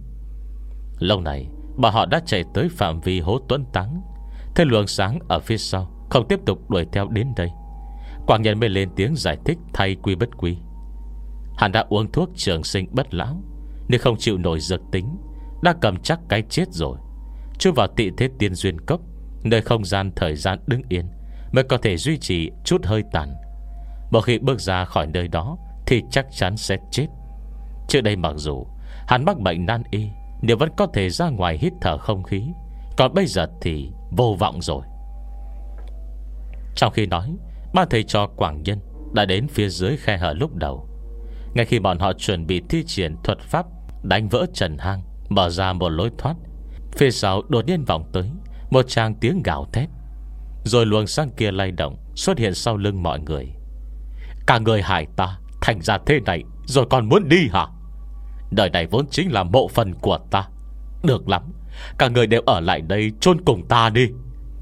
Lâu này bọn họ đã chạy tới phạm vi hố Tuấn Táng. Thế luồng sáng ở phía sau không tiếp tục đuổi theo đến đây. Quảng Nhân mới lên tiếng giải thích thay Quy Bất Quy. Hắn đã uống thuốc trường sinh bất lão, nhưng không chịu nổi dược tính, đã cầm chắc cái chết rồi. Chui vào Tị Thế Tiên Duyên Cốc, nơi không gian thời gian đứng yên, mới có thể duy trì chút hơi tàn. Một khi bước ra khỏi nơi đó thì chắc chắn sẽ chết. Trước đây mặc dù hắn mắc bệnh nan y, nhưng vẫn có thể ra ngoài hít thở không khí, còn bây giờ thì vô vọng rồi. Trong khi nói, ba thầy trò Quảng Nhân đã đến phía dưới khe hở lúc đầu. Ngay khi bọn họ chuẩn bị thi triển thuật pháp đánh vỡ trần hang, mở ra một lối thoát, phía sau đột nhiên vọng tới một tràng tiếng gào thét. Rồi luồng sáng kia lay động xuất hiện sau lưng mọi người. Cả người hại ta thành ra thế này rồi còn muốn đi hả? Đời này vốn chính là mộ phần của ta. Được lắm, cả người đều ở lại đây chôn cùng ta đi.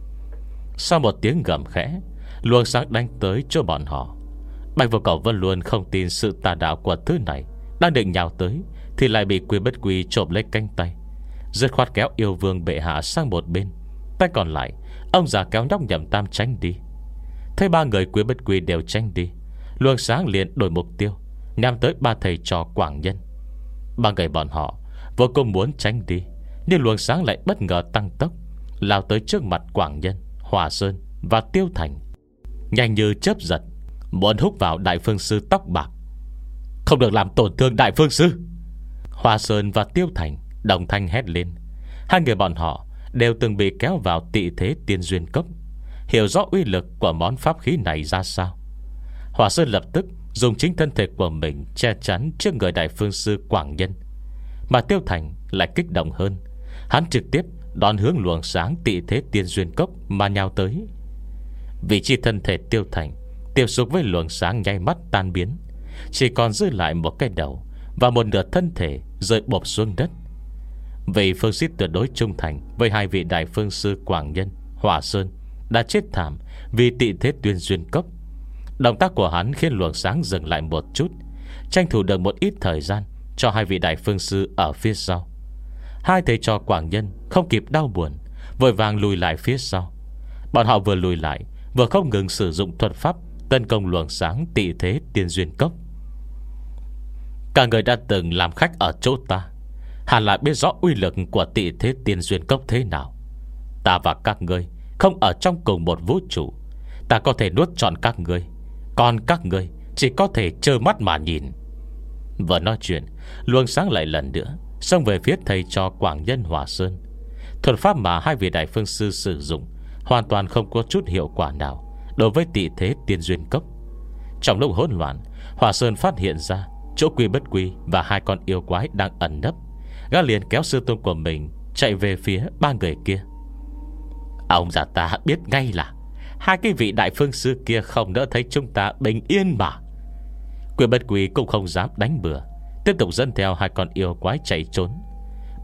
Sau một tiếng gầm khẽ, luồng sáng đánh tới chỗ bọn họ. Bạch Vô Cầu vẫn luôn không tin sự tà đạo của thứ này. Đang định nhào tới thì lại bị Quy Bất Quy trộm lấy cánh tay, dứt khoát kéo yêu vương bệ hạ sang một bên. Tay còn lại ông già kéo nhóc Nhậm Tam tránh đi. Thấy ba người Quy Bất Quy đều tránh đi, luồng sáng liền đổi mục tiêu, nhắm tới ba thầy trò Quảng Nhân. Ba người bọn họ vô cùng muốn tránh đi, nhưng luồng sáng lại bất ngờ tăng tốc, lao tới trước mặt Quảng Nhân, Hòa Sơn và Tiêu Thành, nhanh như chớp giật, muốn hút vào đại phương sư tóc bạc. Không được làm tổn thương đại phương sư! Hòa Sơn và Tiêu Thành đồng thanh hét lên. Hai người bọn họ đều từng bị kéo vào Tị Thế Tiên Duyên Cốc, hiểu rõ uy lực của món pháp khí này ra sao. Hòa Sơn lập tức dùng chính thân thể của mình che chắn trước người đại phương sư Quảng Nhân, mà Tiêu Thành lại kích động hơn. Hắn trực tiếp đón hướng luồng sáng Tị Thế Tiên Duyên Cốc mà nhào tới. Vị trí thân thể Tiêu Thành tiếp xúc với luồng sáng nháy mắt tan biến, chỉ còn giữ lại một cái đầu và một nửa thân thể rơi bộp xuống đất. Vị phương sĩ tuyệt đối trung thành với hai vị đại phương sư Quảng Nhân, Hòa Sơn đã chết thảm vì Tị Thế Tiên Duyên Cốc. Động tác của hắn khiến luồng sáng dừng lại một chút, tranh thủ được một ít thời gian cho hai vị đại phương sư ở phía sau. Hai thầy trò Quảng Nhân không kịp đau buồn, vội vàng lùi lại phía sau. Bọn họ vừa lùi lại, vừa không ngừng sử dụng thuật pháp tấn công luồng sáng Tị Thế Tiên Duyên Cốc. Cả người đã từng làm khách ở chỗ ta, hẳn là biết rõ uy lực của Tị Thế Tiên Duyên Cốc thế nào. Ta và các ngươi không ở trong cùng một vũ trụ, ta có thể nuốt trọn các ngươi, còn các ngươi chỉ có thể trơ mắt mà nhìn. Vừa nói chuyện, luồng sáng lại lần nữa xông về phía thầy trò Quảng Nhân, Hòa Sơn. Thuật pháp mà hai vị đại phương sư sử dụng hoàn toàn không có chút hiệu quả nào đối với Tị Thế Tiên Duyên Cốc. Trong lúc hỗn loạn, Hòa Sơn phát hiện ra chỗ Quy Bất Quy và hai con yêu quái đang ẩn nấp. Gã liền kéo sư tôn của mình chạy về phía ba người kia. Ông già ta biết ngay là hai cái vị đại phương sư kia không đỡ thấy chúng ta bình yên mà. Quy Bất Quy cũng không dám đánh bừa, tiếp tục dẫn theo hai con yêu quái chạy trốn.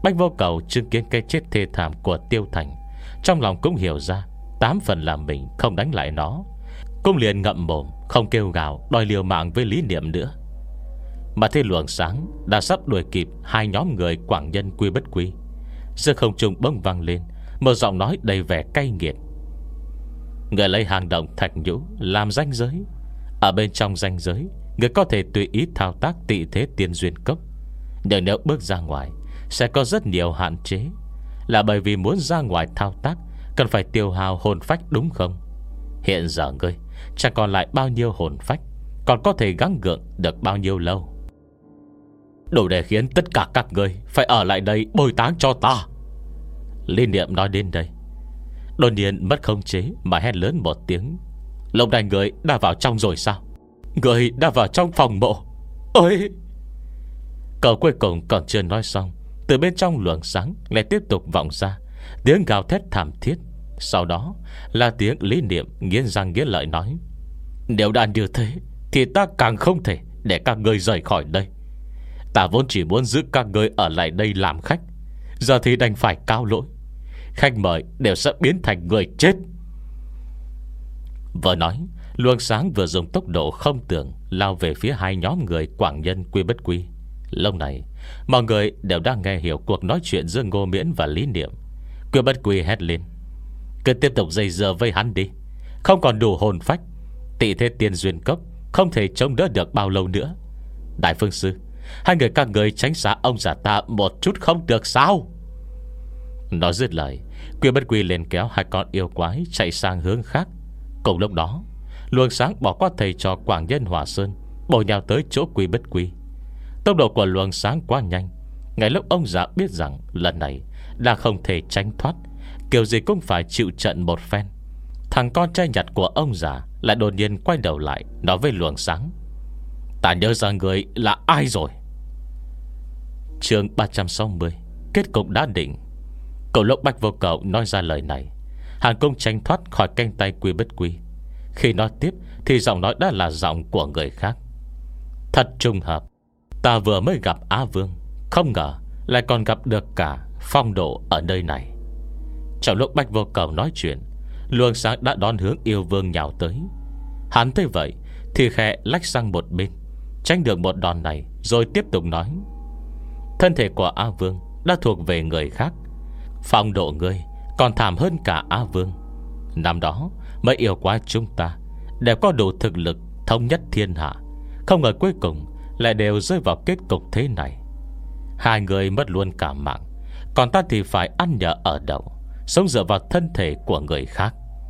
Bách Vô Cầu chứng kiến cái chết thê thảm của Tiêu Thành, trong lòng cũng hiểu ra tám phần là mình không đánh lại nó, cũng liền ngậm mồm không kêu gào đòi liều mạng với Lý Niệm nữa. Mà thế luồng sáng đã sắp đuổi kịp hai nhóm người quảng nhân quy bất quy. Giữa không trung bỗng vang lên một giọng nói đầy vẻ cay nghiệt: người lấy hàng động thạch nhũ làm ranh giới. Ở bên trong ranh giới, người có thể tùy ý thao tác tị thế tiên duyên cốc, nhưng nếu bước ra ngoài sẽ có rất nhiều hạn chế. Là bởi vì muốn ra ngoài thao tác cần phải tiêu hao hồn phách đúng không? Hiện giờ ngươi chẳng còn lại bao nhiêu hồn phách, còn có thể gắng gượng được bao nhiêu lâu? Đủ để khiến tất cả các ngươi phải ở lại đây bồi táng cho ta. Lý Niệm nói đến đây, đột nhiên mất khống chế mà hét lớn một tiếng: Lông đài, người đã vào trong rồi sao? Người đã vào trong phòng mộ. Ôi! Câu cuối cùng còn chưa nói xong, từ bên trong luồng sáng lại tiếp tục vọng ra tiếng gào thét thảm thiết. Sau đó là tiếng Lý Niệm nghiến răng nghiến lợi nói: nếu đã như thế thì ta càng không thể để các ngươi rời khỏi đây. Ta vốn chỉ muốn giữ các ngươi ở lại đây làm khách, giờ thì đành phải cáo lỗi. Khách mời đều sẽ biến thành người chết. Vừa nói, luồng sáng vừa dùng tốc độ không tưởng lao về phía hai nhóm người quảng nhân quy bất quy. Lúc này mọi người đều đang nghe hiểu cuộc nói chuyện giữa Ngô Miễn và Lý Niệm. Quy bất quy hét lên: cứ tiếp tục dây dưa với hắn đi, không còn đủ hồn phách, tị thế tiên duyên cốc không thể chống đỡ được bao lâu nữa. Đại phương sư, hai người các người tránh xa ông già ta một chút không được sao? Nói dứt lời, Quy bất quy liền kéo hai con yêu quái chạy sang hướng khác. Cùng lúc đó, luồng sáng bỏ qua thầy trò quảng nhân Hòa Sơn, bổ nhào tới chỗ Quy bất quy. Tốc độ của luồng sáng quá nhanh. Ngay lúc ông già biết rằng lần này là không thể tránh thoát, kiểu gì cũng phải chịu trận một phen, thằng con trai nhặt của ông già lại đột nhiên quay đầu lại nói với luồng sáng: ta nhớ ra người là ai rồi. Chương ba trăm sáu mươi, kết cục đã định. Cậu lúc Bách Vô Cầu nói ra lời này, Hàn Cung tránh thoát khỏi canh tay Quy bất quy. Khi nói tiếp thì giọng nói đã là giọng của người khác: thật trùng hợp, ta vừa mới gặp Á Vương, không ngờ lại còn gặp được cả Phong Độ ở nơi này. Trong lúc Bách Vô Cầu nói chuyện, luồng sáng đã đón hướng yêu vương nhào tới. Hắn thấy vậy thì khẽ lách sang một bên, tránh được một đòn này, rồi tiếp tục nói: thân thể của Á Vương đã thuộc về người khác. Phong Độ ngươi còn thảm hơn cả Á Vương. Năm đó mấy yêu quái chúng ta đều có đủ thực lực thống nhất thiên hạ, không ngờ cuối cùng lại đều rơi vào kết cục thế này. Hai người mất luôn cả mạng, còn ta thì phải ăn nhờ ở đậu, sống dựa vào thân thể của người khác.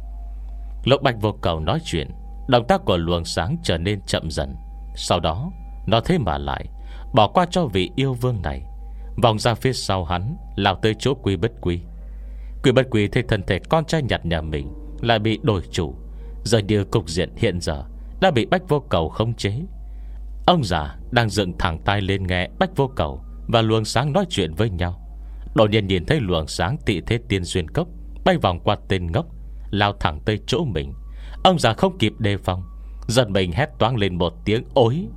Lúc Bạch Vô Cầu nói chuyện, động tác của luồng sáng trở nên chậm dần. Sau đó nó thế mà lại bỏ qua cho vị yêu vương này, vòng ra phía sau hắn, lao tới chỗ Quy bất quy. Quy bất quy thấy thân thể con trai nhặt nhà mình lại bị đổi chủ, giờ như cục diện hiện giờ đã bị Bách Vô Cầu khống chế. Ông già đang dựng thẳng tai lên nghe Bách Vô Cầu và luồng sáng nói chuyện với nhau, đột nhiên nhìn thấy luồng sáng tị thế tiên duyên cốc bay vòng qua tên ngốc, lao thẳng tới chỗ mình. Ông già không kịp đề phòng, giật mình hét toáng lên một tiếng ối.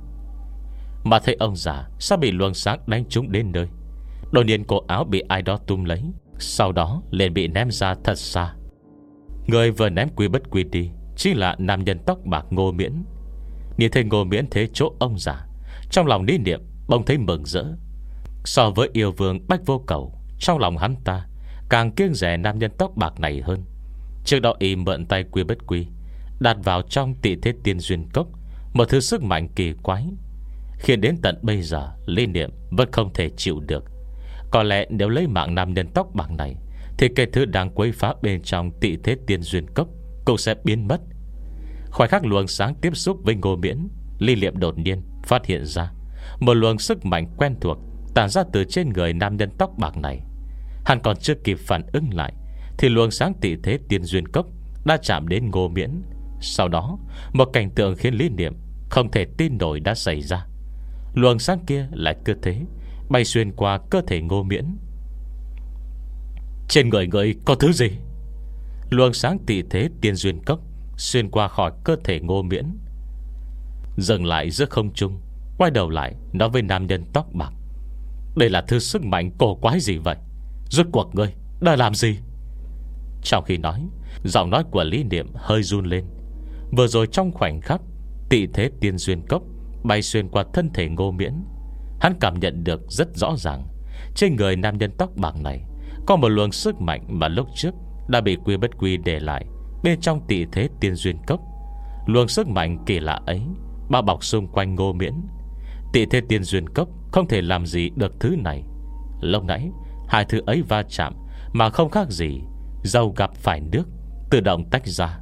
Mà thấy ông già sắp bị luồng sáng đánh trúng đến nơi, đột nhiên cổ áo bị ai đó tung lấy, sau đó liền bị ném ra thật xa. Người vừa ném Quy bất quy đi chính là nam nhân tóc bạc Ngô Miễn. Nhìn thấy Ngô Miễn thế chỗ ông già, trong lòng Lý Niệm bỗng thấy mừng rỡ. So với yêu vương Bách Vô Cầu, trong lòng hắn ta càng kiêng rẻ nam nhân tóc bạc này hơn. Trước đó y mượn tay Quy bất quy đặt vào trong tị thế tiên duyên cốc một thứ sức mạnh kỳ quái, khiến đến tận bây giờ Lý Niệm vẫn không thể chịu được. Có lẽ nếu lấy mạng nam nhân tóc bạc này thì cái thứ đang quấy phá bên trong tị thế tiên duyên cốc cũng sẽ biến mất. Khoảnh khắc luồng sáng tiếp xúc với Ngô Miễn, Lý Niệm đột nhiên phát hiện ra một luồng sức mạnh quen thuộc tản ra từ trên người nam nhân tóc bạc này. Hắn còn chưa kịp phản ứng lại thì luồng sáng tị thế tiên duyên cốc đã chạm đến Ngô Miễn. Sau đó một cảnh tượng khiến Lý Niệm không thể tin nổi đã xảy ra. Luồng sáng kia lại cứ thế bay xuyên qua cơ thể Ngô Miễn. Trên người người có thứ gì? Luồng sáng tị thế tiên duyên cốc xuyên qua khỏi cơ thể Ngô Miễn, dừng lại giữa không trung, quay đầu lại nói với nam nhân tóc bạc: Đây là thứ sức mạnh cổ quái gì vậy? Rốt cuộc ngươi đã làm gì? Trong khi nói, giọng nói của Lý Niệm hơi run lên. Vừa rồi trong khoảnh khắc tị thế tiên duyên cốc bay xuyên qua thân thể Ngô Miễn, hắn cảm nhận được rất rõ ràng, trên người nam nhân tóc bạc này có một luồng sức mạnh mà lúc trước đã bị Quy Bất Quy để lại bên trong tị thế tiên duyên cốc. Luồng sức mạnh kỳ lạ ấy bao bọc xung quanh Ngô Miễn. Tị thế tiên duyên cốc không thể làm gì được thứ này. Lúc nãy hai thứ ấy va chạm mà không khác gì dầu gặp phải nước, tự động tách ra.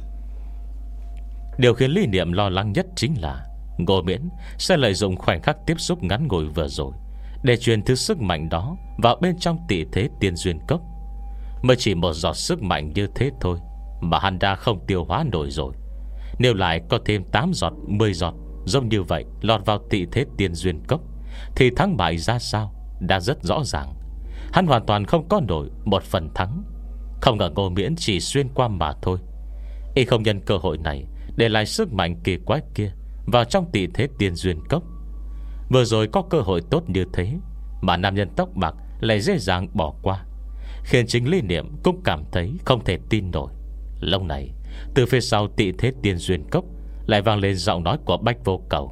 Điều khiến Lý Niệm lo lắng nhất chính là Ngô Miễn sẽ lợi dụng khoảnh khắc tiếp xúc ngắn ngủi vừa rồi để truyền thứ sức mạnh đó vào bên trong tị thế tiên duyên cốc. Mới chỉ một giọt sức mạnh như thế thôi mà hắn đã không tiêu hóa nổi rồi. Nếu lại có thêm tám giọt, mười giọt giống như vậy lọt vào tị thế tiên duyên cốc, thì thắng bại ra sao đã rất rõ ràng. Hắn hoàn toàn không có nổi một phần thắng. Không ngờ Ngô Miễn chỉ xuyên qua mà thôi. Y không nhân cơ hội này để lại sức mạnh kỳ quái kia vào trong tị thế tiên duyên cốc. Vừa rồi có cơ hội tốt như thế mà nam nhân tóc bạc lại dễ dàng bỏ qua, khiến chính Lý Niệm cũng cảm thấy không thể tin nổi. Lúc này từ phía sau tị thế tiên duyên cốc lại vang lên giọng nói của Bách Vô Cầu.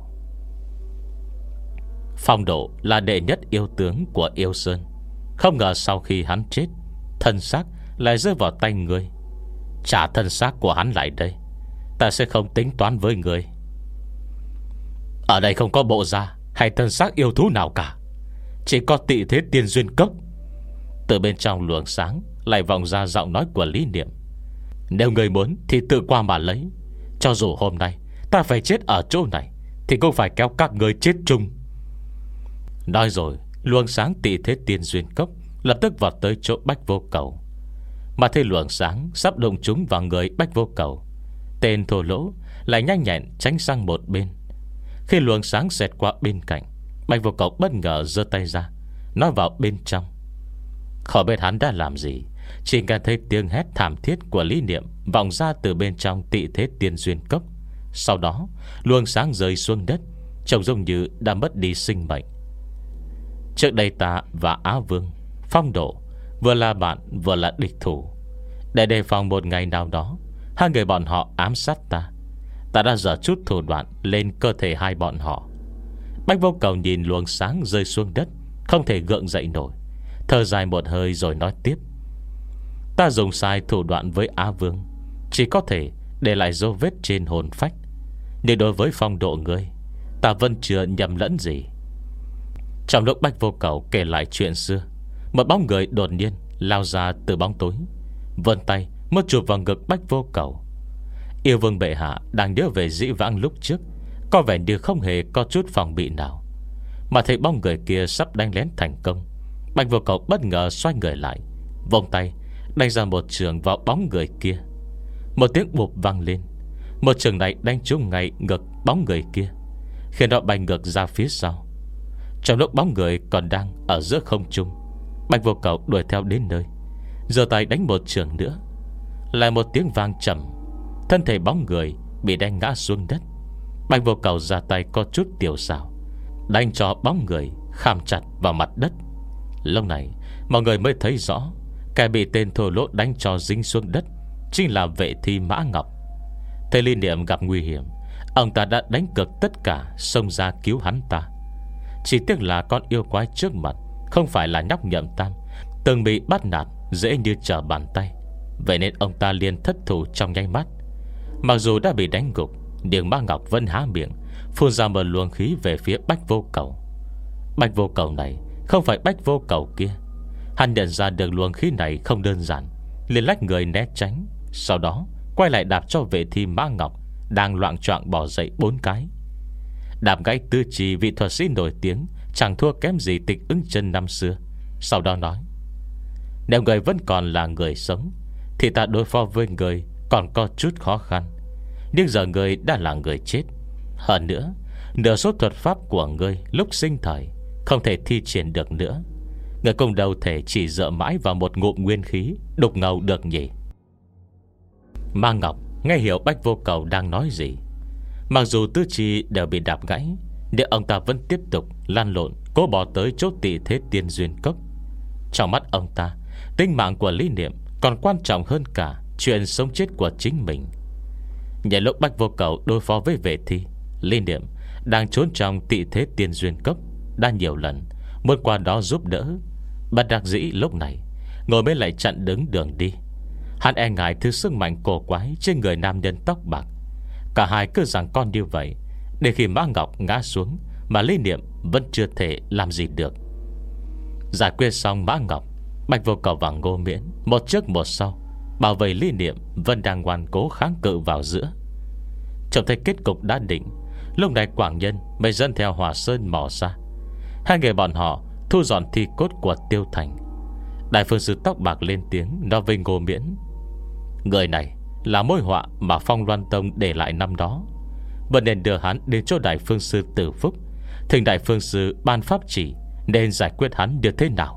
Phong Độ là đệ nhất yêu tướng của Yêu Sơn. Không ngờ sau khi hắn chết, thân xác lại rơi vào tay ngươi. Trả thân xác của hắn lại đây, ta sẽ không tính toán với ngươi. Ở đây không có bộ da hay thân xác yêu thú nào cả, chỉ có tị thế tiên duyên cốc. Từ bên trong luồng sáng lại vọng ra giọng nói của Lý Niệm. Nếu ngươi muốn thì tự qua mà lấy. Cho dù hôm nay ta phải chết ở chỗ này thì cũng phải kéo các ngươi chết chung. Nói rồi, luồng sáng tị thế tiên duyên cốc lập tức vọt tới chỗ Bách Vô Cầu. Mà thấy luồng sáng sắp đụng trúng vào người Bách Vô Cầu, tên thô lỗ lại nhanh nhẹn tránh sang một bên. Khi luồng sáng xẹt qua bên cạnh, Bách Vô Cầu bất ngờ giơ tay ra, nói vào bên trong. Khỏi biết hắn đã làm gì, chỉ nghe thấy tiếng hét thảm thiết của Lý Niệm vọng ra từ bên trong tị thế tiên duyên cốc. Sau đó luồng sáng rơi xuống đất, trông giống như đã mất đi sinh mệnh. Trước đây ta và Á Vương, Phong Độ vừa là bạn vừa là địch thủ. Để đề phòng một ngày nào đó hai người bọn họ ám sát ta, ta đã dở chút thủ đoạn lên cơ thể hai bọn họ. Bách Vô Cầu nhìn luồng sáng rơi xuống đất, không thể gượng dậy nổi, thở dài một hơi rồi nói tiếp. Ta dùng sai thủ đoạn với Á Vương, chỉ có thể để lại dấu vết trên hồn phách. Nhưng đối với Phong Độ ngươi, ta vẫn chưa nhầm lẫn gì. Trong lúc Bách Vô Cầu kể lại chuyện xưa, một bóng người đột nhiên lao ra từ bóng tối, vươn tay muốn chụp vào ngực Bách Vô Cầu. Yêu Vương bệ hạ đang nhớ về dĩ vãng lúc trước, có vẻ như không hề có chút phòng bị nào. Mà thấy bóng người kia sắp đánh lén thành công, Bách Vô Cầu bất ngờ xoay người lại, vòng tay đánh ra một trường vào bóng người kia. Một tiếng bụp vang lên. Một trường này đánh trúng ngay ngực bóng người kia, khiến nó bay ngược ra phía sau. Trong lúc bóng người còn đang ở giữa không trung, Bách Vô Cầu đuổi theo đến nơi, giơ tay đánh một trường nữa. Lại một tiếng vang trầm, thân thể bóng người bị đánh ngã xuống đất. Bách Vô Cầu ra tay có chút tiểu xảo, đánh cho bóng người khảm chặt vào mặt đất. Lúc này mọi người mới thấy rõ, kẻ bị tên thô lỗ đánh cho dính xuống đất chính là vệ thi Mã Ngọc. Thấy Lý Niệm gặp nguy hiểm, ông ta đã đánh cược tất cả xông ra cứu hắn ta. Chỉ tiếc là con yêu quái trước mặt không phải là nhóc Nhậm Tam, từng bị bắt nạt dễ như trở bàn tay. Vậy nên ông ta liền thất thủ trong nháy mắt. Mặc dù đã bị đánh gục, nhưng Mã Ngọc vẫn há miệng phun ra một luồng khí về phía Bách Vô Cầu. Bách Vô Cầu này không phải Bách Vô Cầu kia. Hắn nhận ra được luồng khí này không đơn giản, liền lách người né tránh, sau đó quay lại đạp cho vệ thi Mã Ngọc đang loạng choạng bỏ dậy bốn cái. Đạp gãy tư trì vị thuật sĩ nổi tiếng, chẳng thua kém gì Tịch Ứng Chân năm xưa. Sau đó nói: nếu người vẫn còn là người sống thì ta đối phó với người còn có chút khó khăn. Nhưng giờ người đã là người chết. Hơn nữa, nửa số thuật pháp của ngươi lúc sinh thời không thể thi triển được nữa. Người cùng đầu thể chỉ dựa mãi vào một ngụm nguyên khí đục ngầu được nhỉ? Ma Ngọc nghe hiểu Bách Vô Cầu đang nói gì. Mặc dù tứ chi đều bị đạp gãy, nhưng ông ta vẫn tiếp tục lăn lộn cố bỏ tới chỗ Tị Thế Tiên Duyên Cốc. Trong mắt ông ta, tính mạng của Lý Niệm còn quan trọng hơn cả chuyện sống chết của chính mình. Nhờ lúc Bách Vô Cầu đối phó với vệ thi, Lý Niệm đang trốn trong Tị Thế Tiên Duyên Cốc đã nhiều lần muốn qua đó giúp đỡ. Bất đắc dĩ lúc này ngồi mới lại chặn đứng đường đi. Hắn e ngại thứ sức mạnh cổ quái trên người nam nhân tóc bạc. Cả hai cứ rằng con như vậy, để khi Mã Ngọc ngã xuống mà Lý Niệm vẫn chưa thể làm gì được. Giải quyết xong Mã Ngọc, Bạch Vô Cầu và Ngô Miễn một trước một sau bảo vệ Lý Niệm vẫn đang ngoan cố kháng cự vào giữa. Trông thấy kết cục đã định, lúc này Quảng Nhân mới dẫn theo Hòa Sơn mò ra. Hai người bọn họ thu dọn thi cốt của Tiêu Thành. Đại phương sư tóc bạc lên tiếng nói với Ngô Miễn: người này là mối họa mà Phong Loan Tông để lại năm đó, vẫn nên đưa hắn đến chỗ đại phương sư Tử Phúc, thỉnh đại phương sư ban pháp chỉ nên giải quyết hắn được thế nào.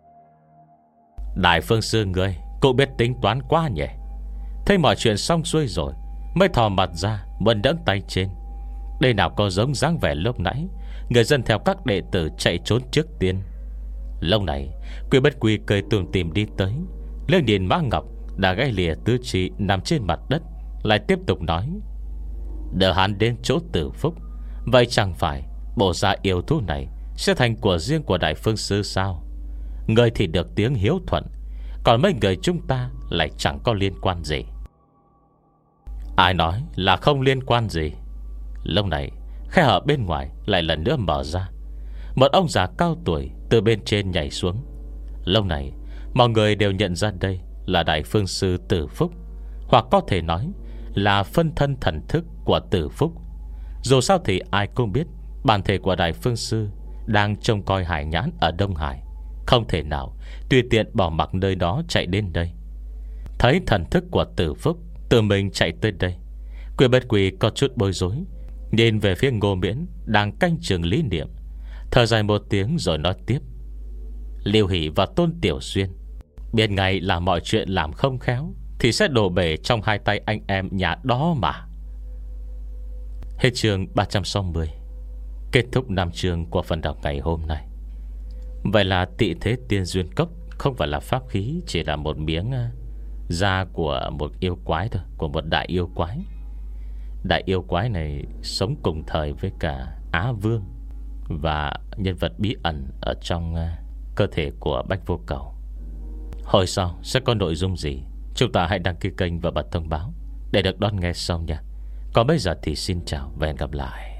Đại phương sư người cũng biết tính toán quá nhỉ. Thấy mọi chuyện xong xuôi rồi mới thò mặt ra vẫn đỡ tay trên. Đây nào có giống dáng vẻ lúc nãy người dân theo các đệ tử chạy trốn trước tiên. Lâu này Quy Bất Quy cười tùm tìm đi tới, lương nhìn Mã Ngọc đã gãy lìa tứ chi nằm trên mặt đất, lại tiếp tục nói: đỡ hắn đến chỗ Tử Phúc, vậy chẳng phải bộ gia yêu thú này sẽ thành của riêng của đại phương sư sao? Người thì được tiếng hiếu thuận, còn mấy người chúng ta lại chẳng có liên quan gì. Ai nói là không liên quan gì? Lúc này khe hở bên ngoài lại lần nữa mở ra. Một ông già cao tuổi từ bên trên nhảy xuống. Lúc này mọi người đều nhận ra đây là đại phương sư Tử Phúc, hoặc có thể nói là phân thân thần thức của Tử Phúc. Dù sao thì ai cũng biết bản thể của đại phương sư đang trông coi hải nhãn ở Đông Hải, không thể nào tùy tiện bỏ mặc nơi đó chạy đến đây. Thấy thần thức của Tử Phúc tự mình chạy tới đây, Quy Bất Quy có chút bối rối, nhìn về phía Ngô Miễn đang canh chừng Lý Niệm, thở dài một tiếng rồi nói tiếp: Liêu Hỷ và Tôn Tiểu Xuyên biết ngay là mọi chuyện làm không khéo thì sẽ đổ bể trong hai tay anh em nhà đó mà. Hết chương ba trăm sáu mươi. Kết thúc năm chương của phần đọc ngày hôm nay. Vậy là Tị Thế Tiên Duyên Cốc không phải là pháp khí, chỉ là một miếng da của một yêu quái thôi, của một đại yêu quái. Đại yêu quái này sống cùng thời với cả Á Vương và nhân vật bí ẩn ở trong cơ thể của Bách Vô Cầu. Hồi sau sẽ có nội dung gì, chúng ta hãy đăng ký kênh và bật thông báo để được đón nghe sau nha. Còn bây giờ thì xin chào và hẹn gặp lại.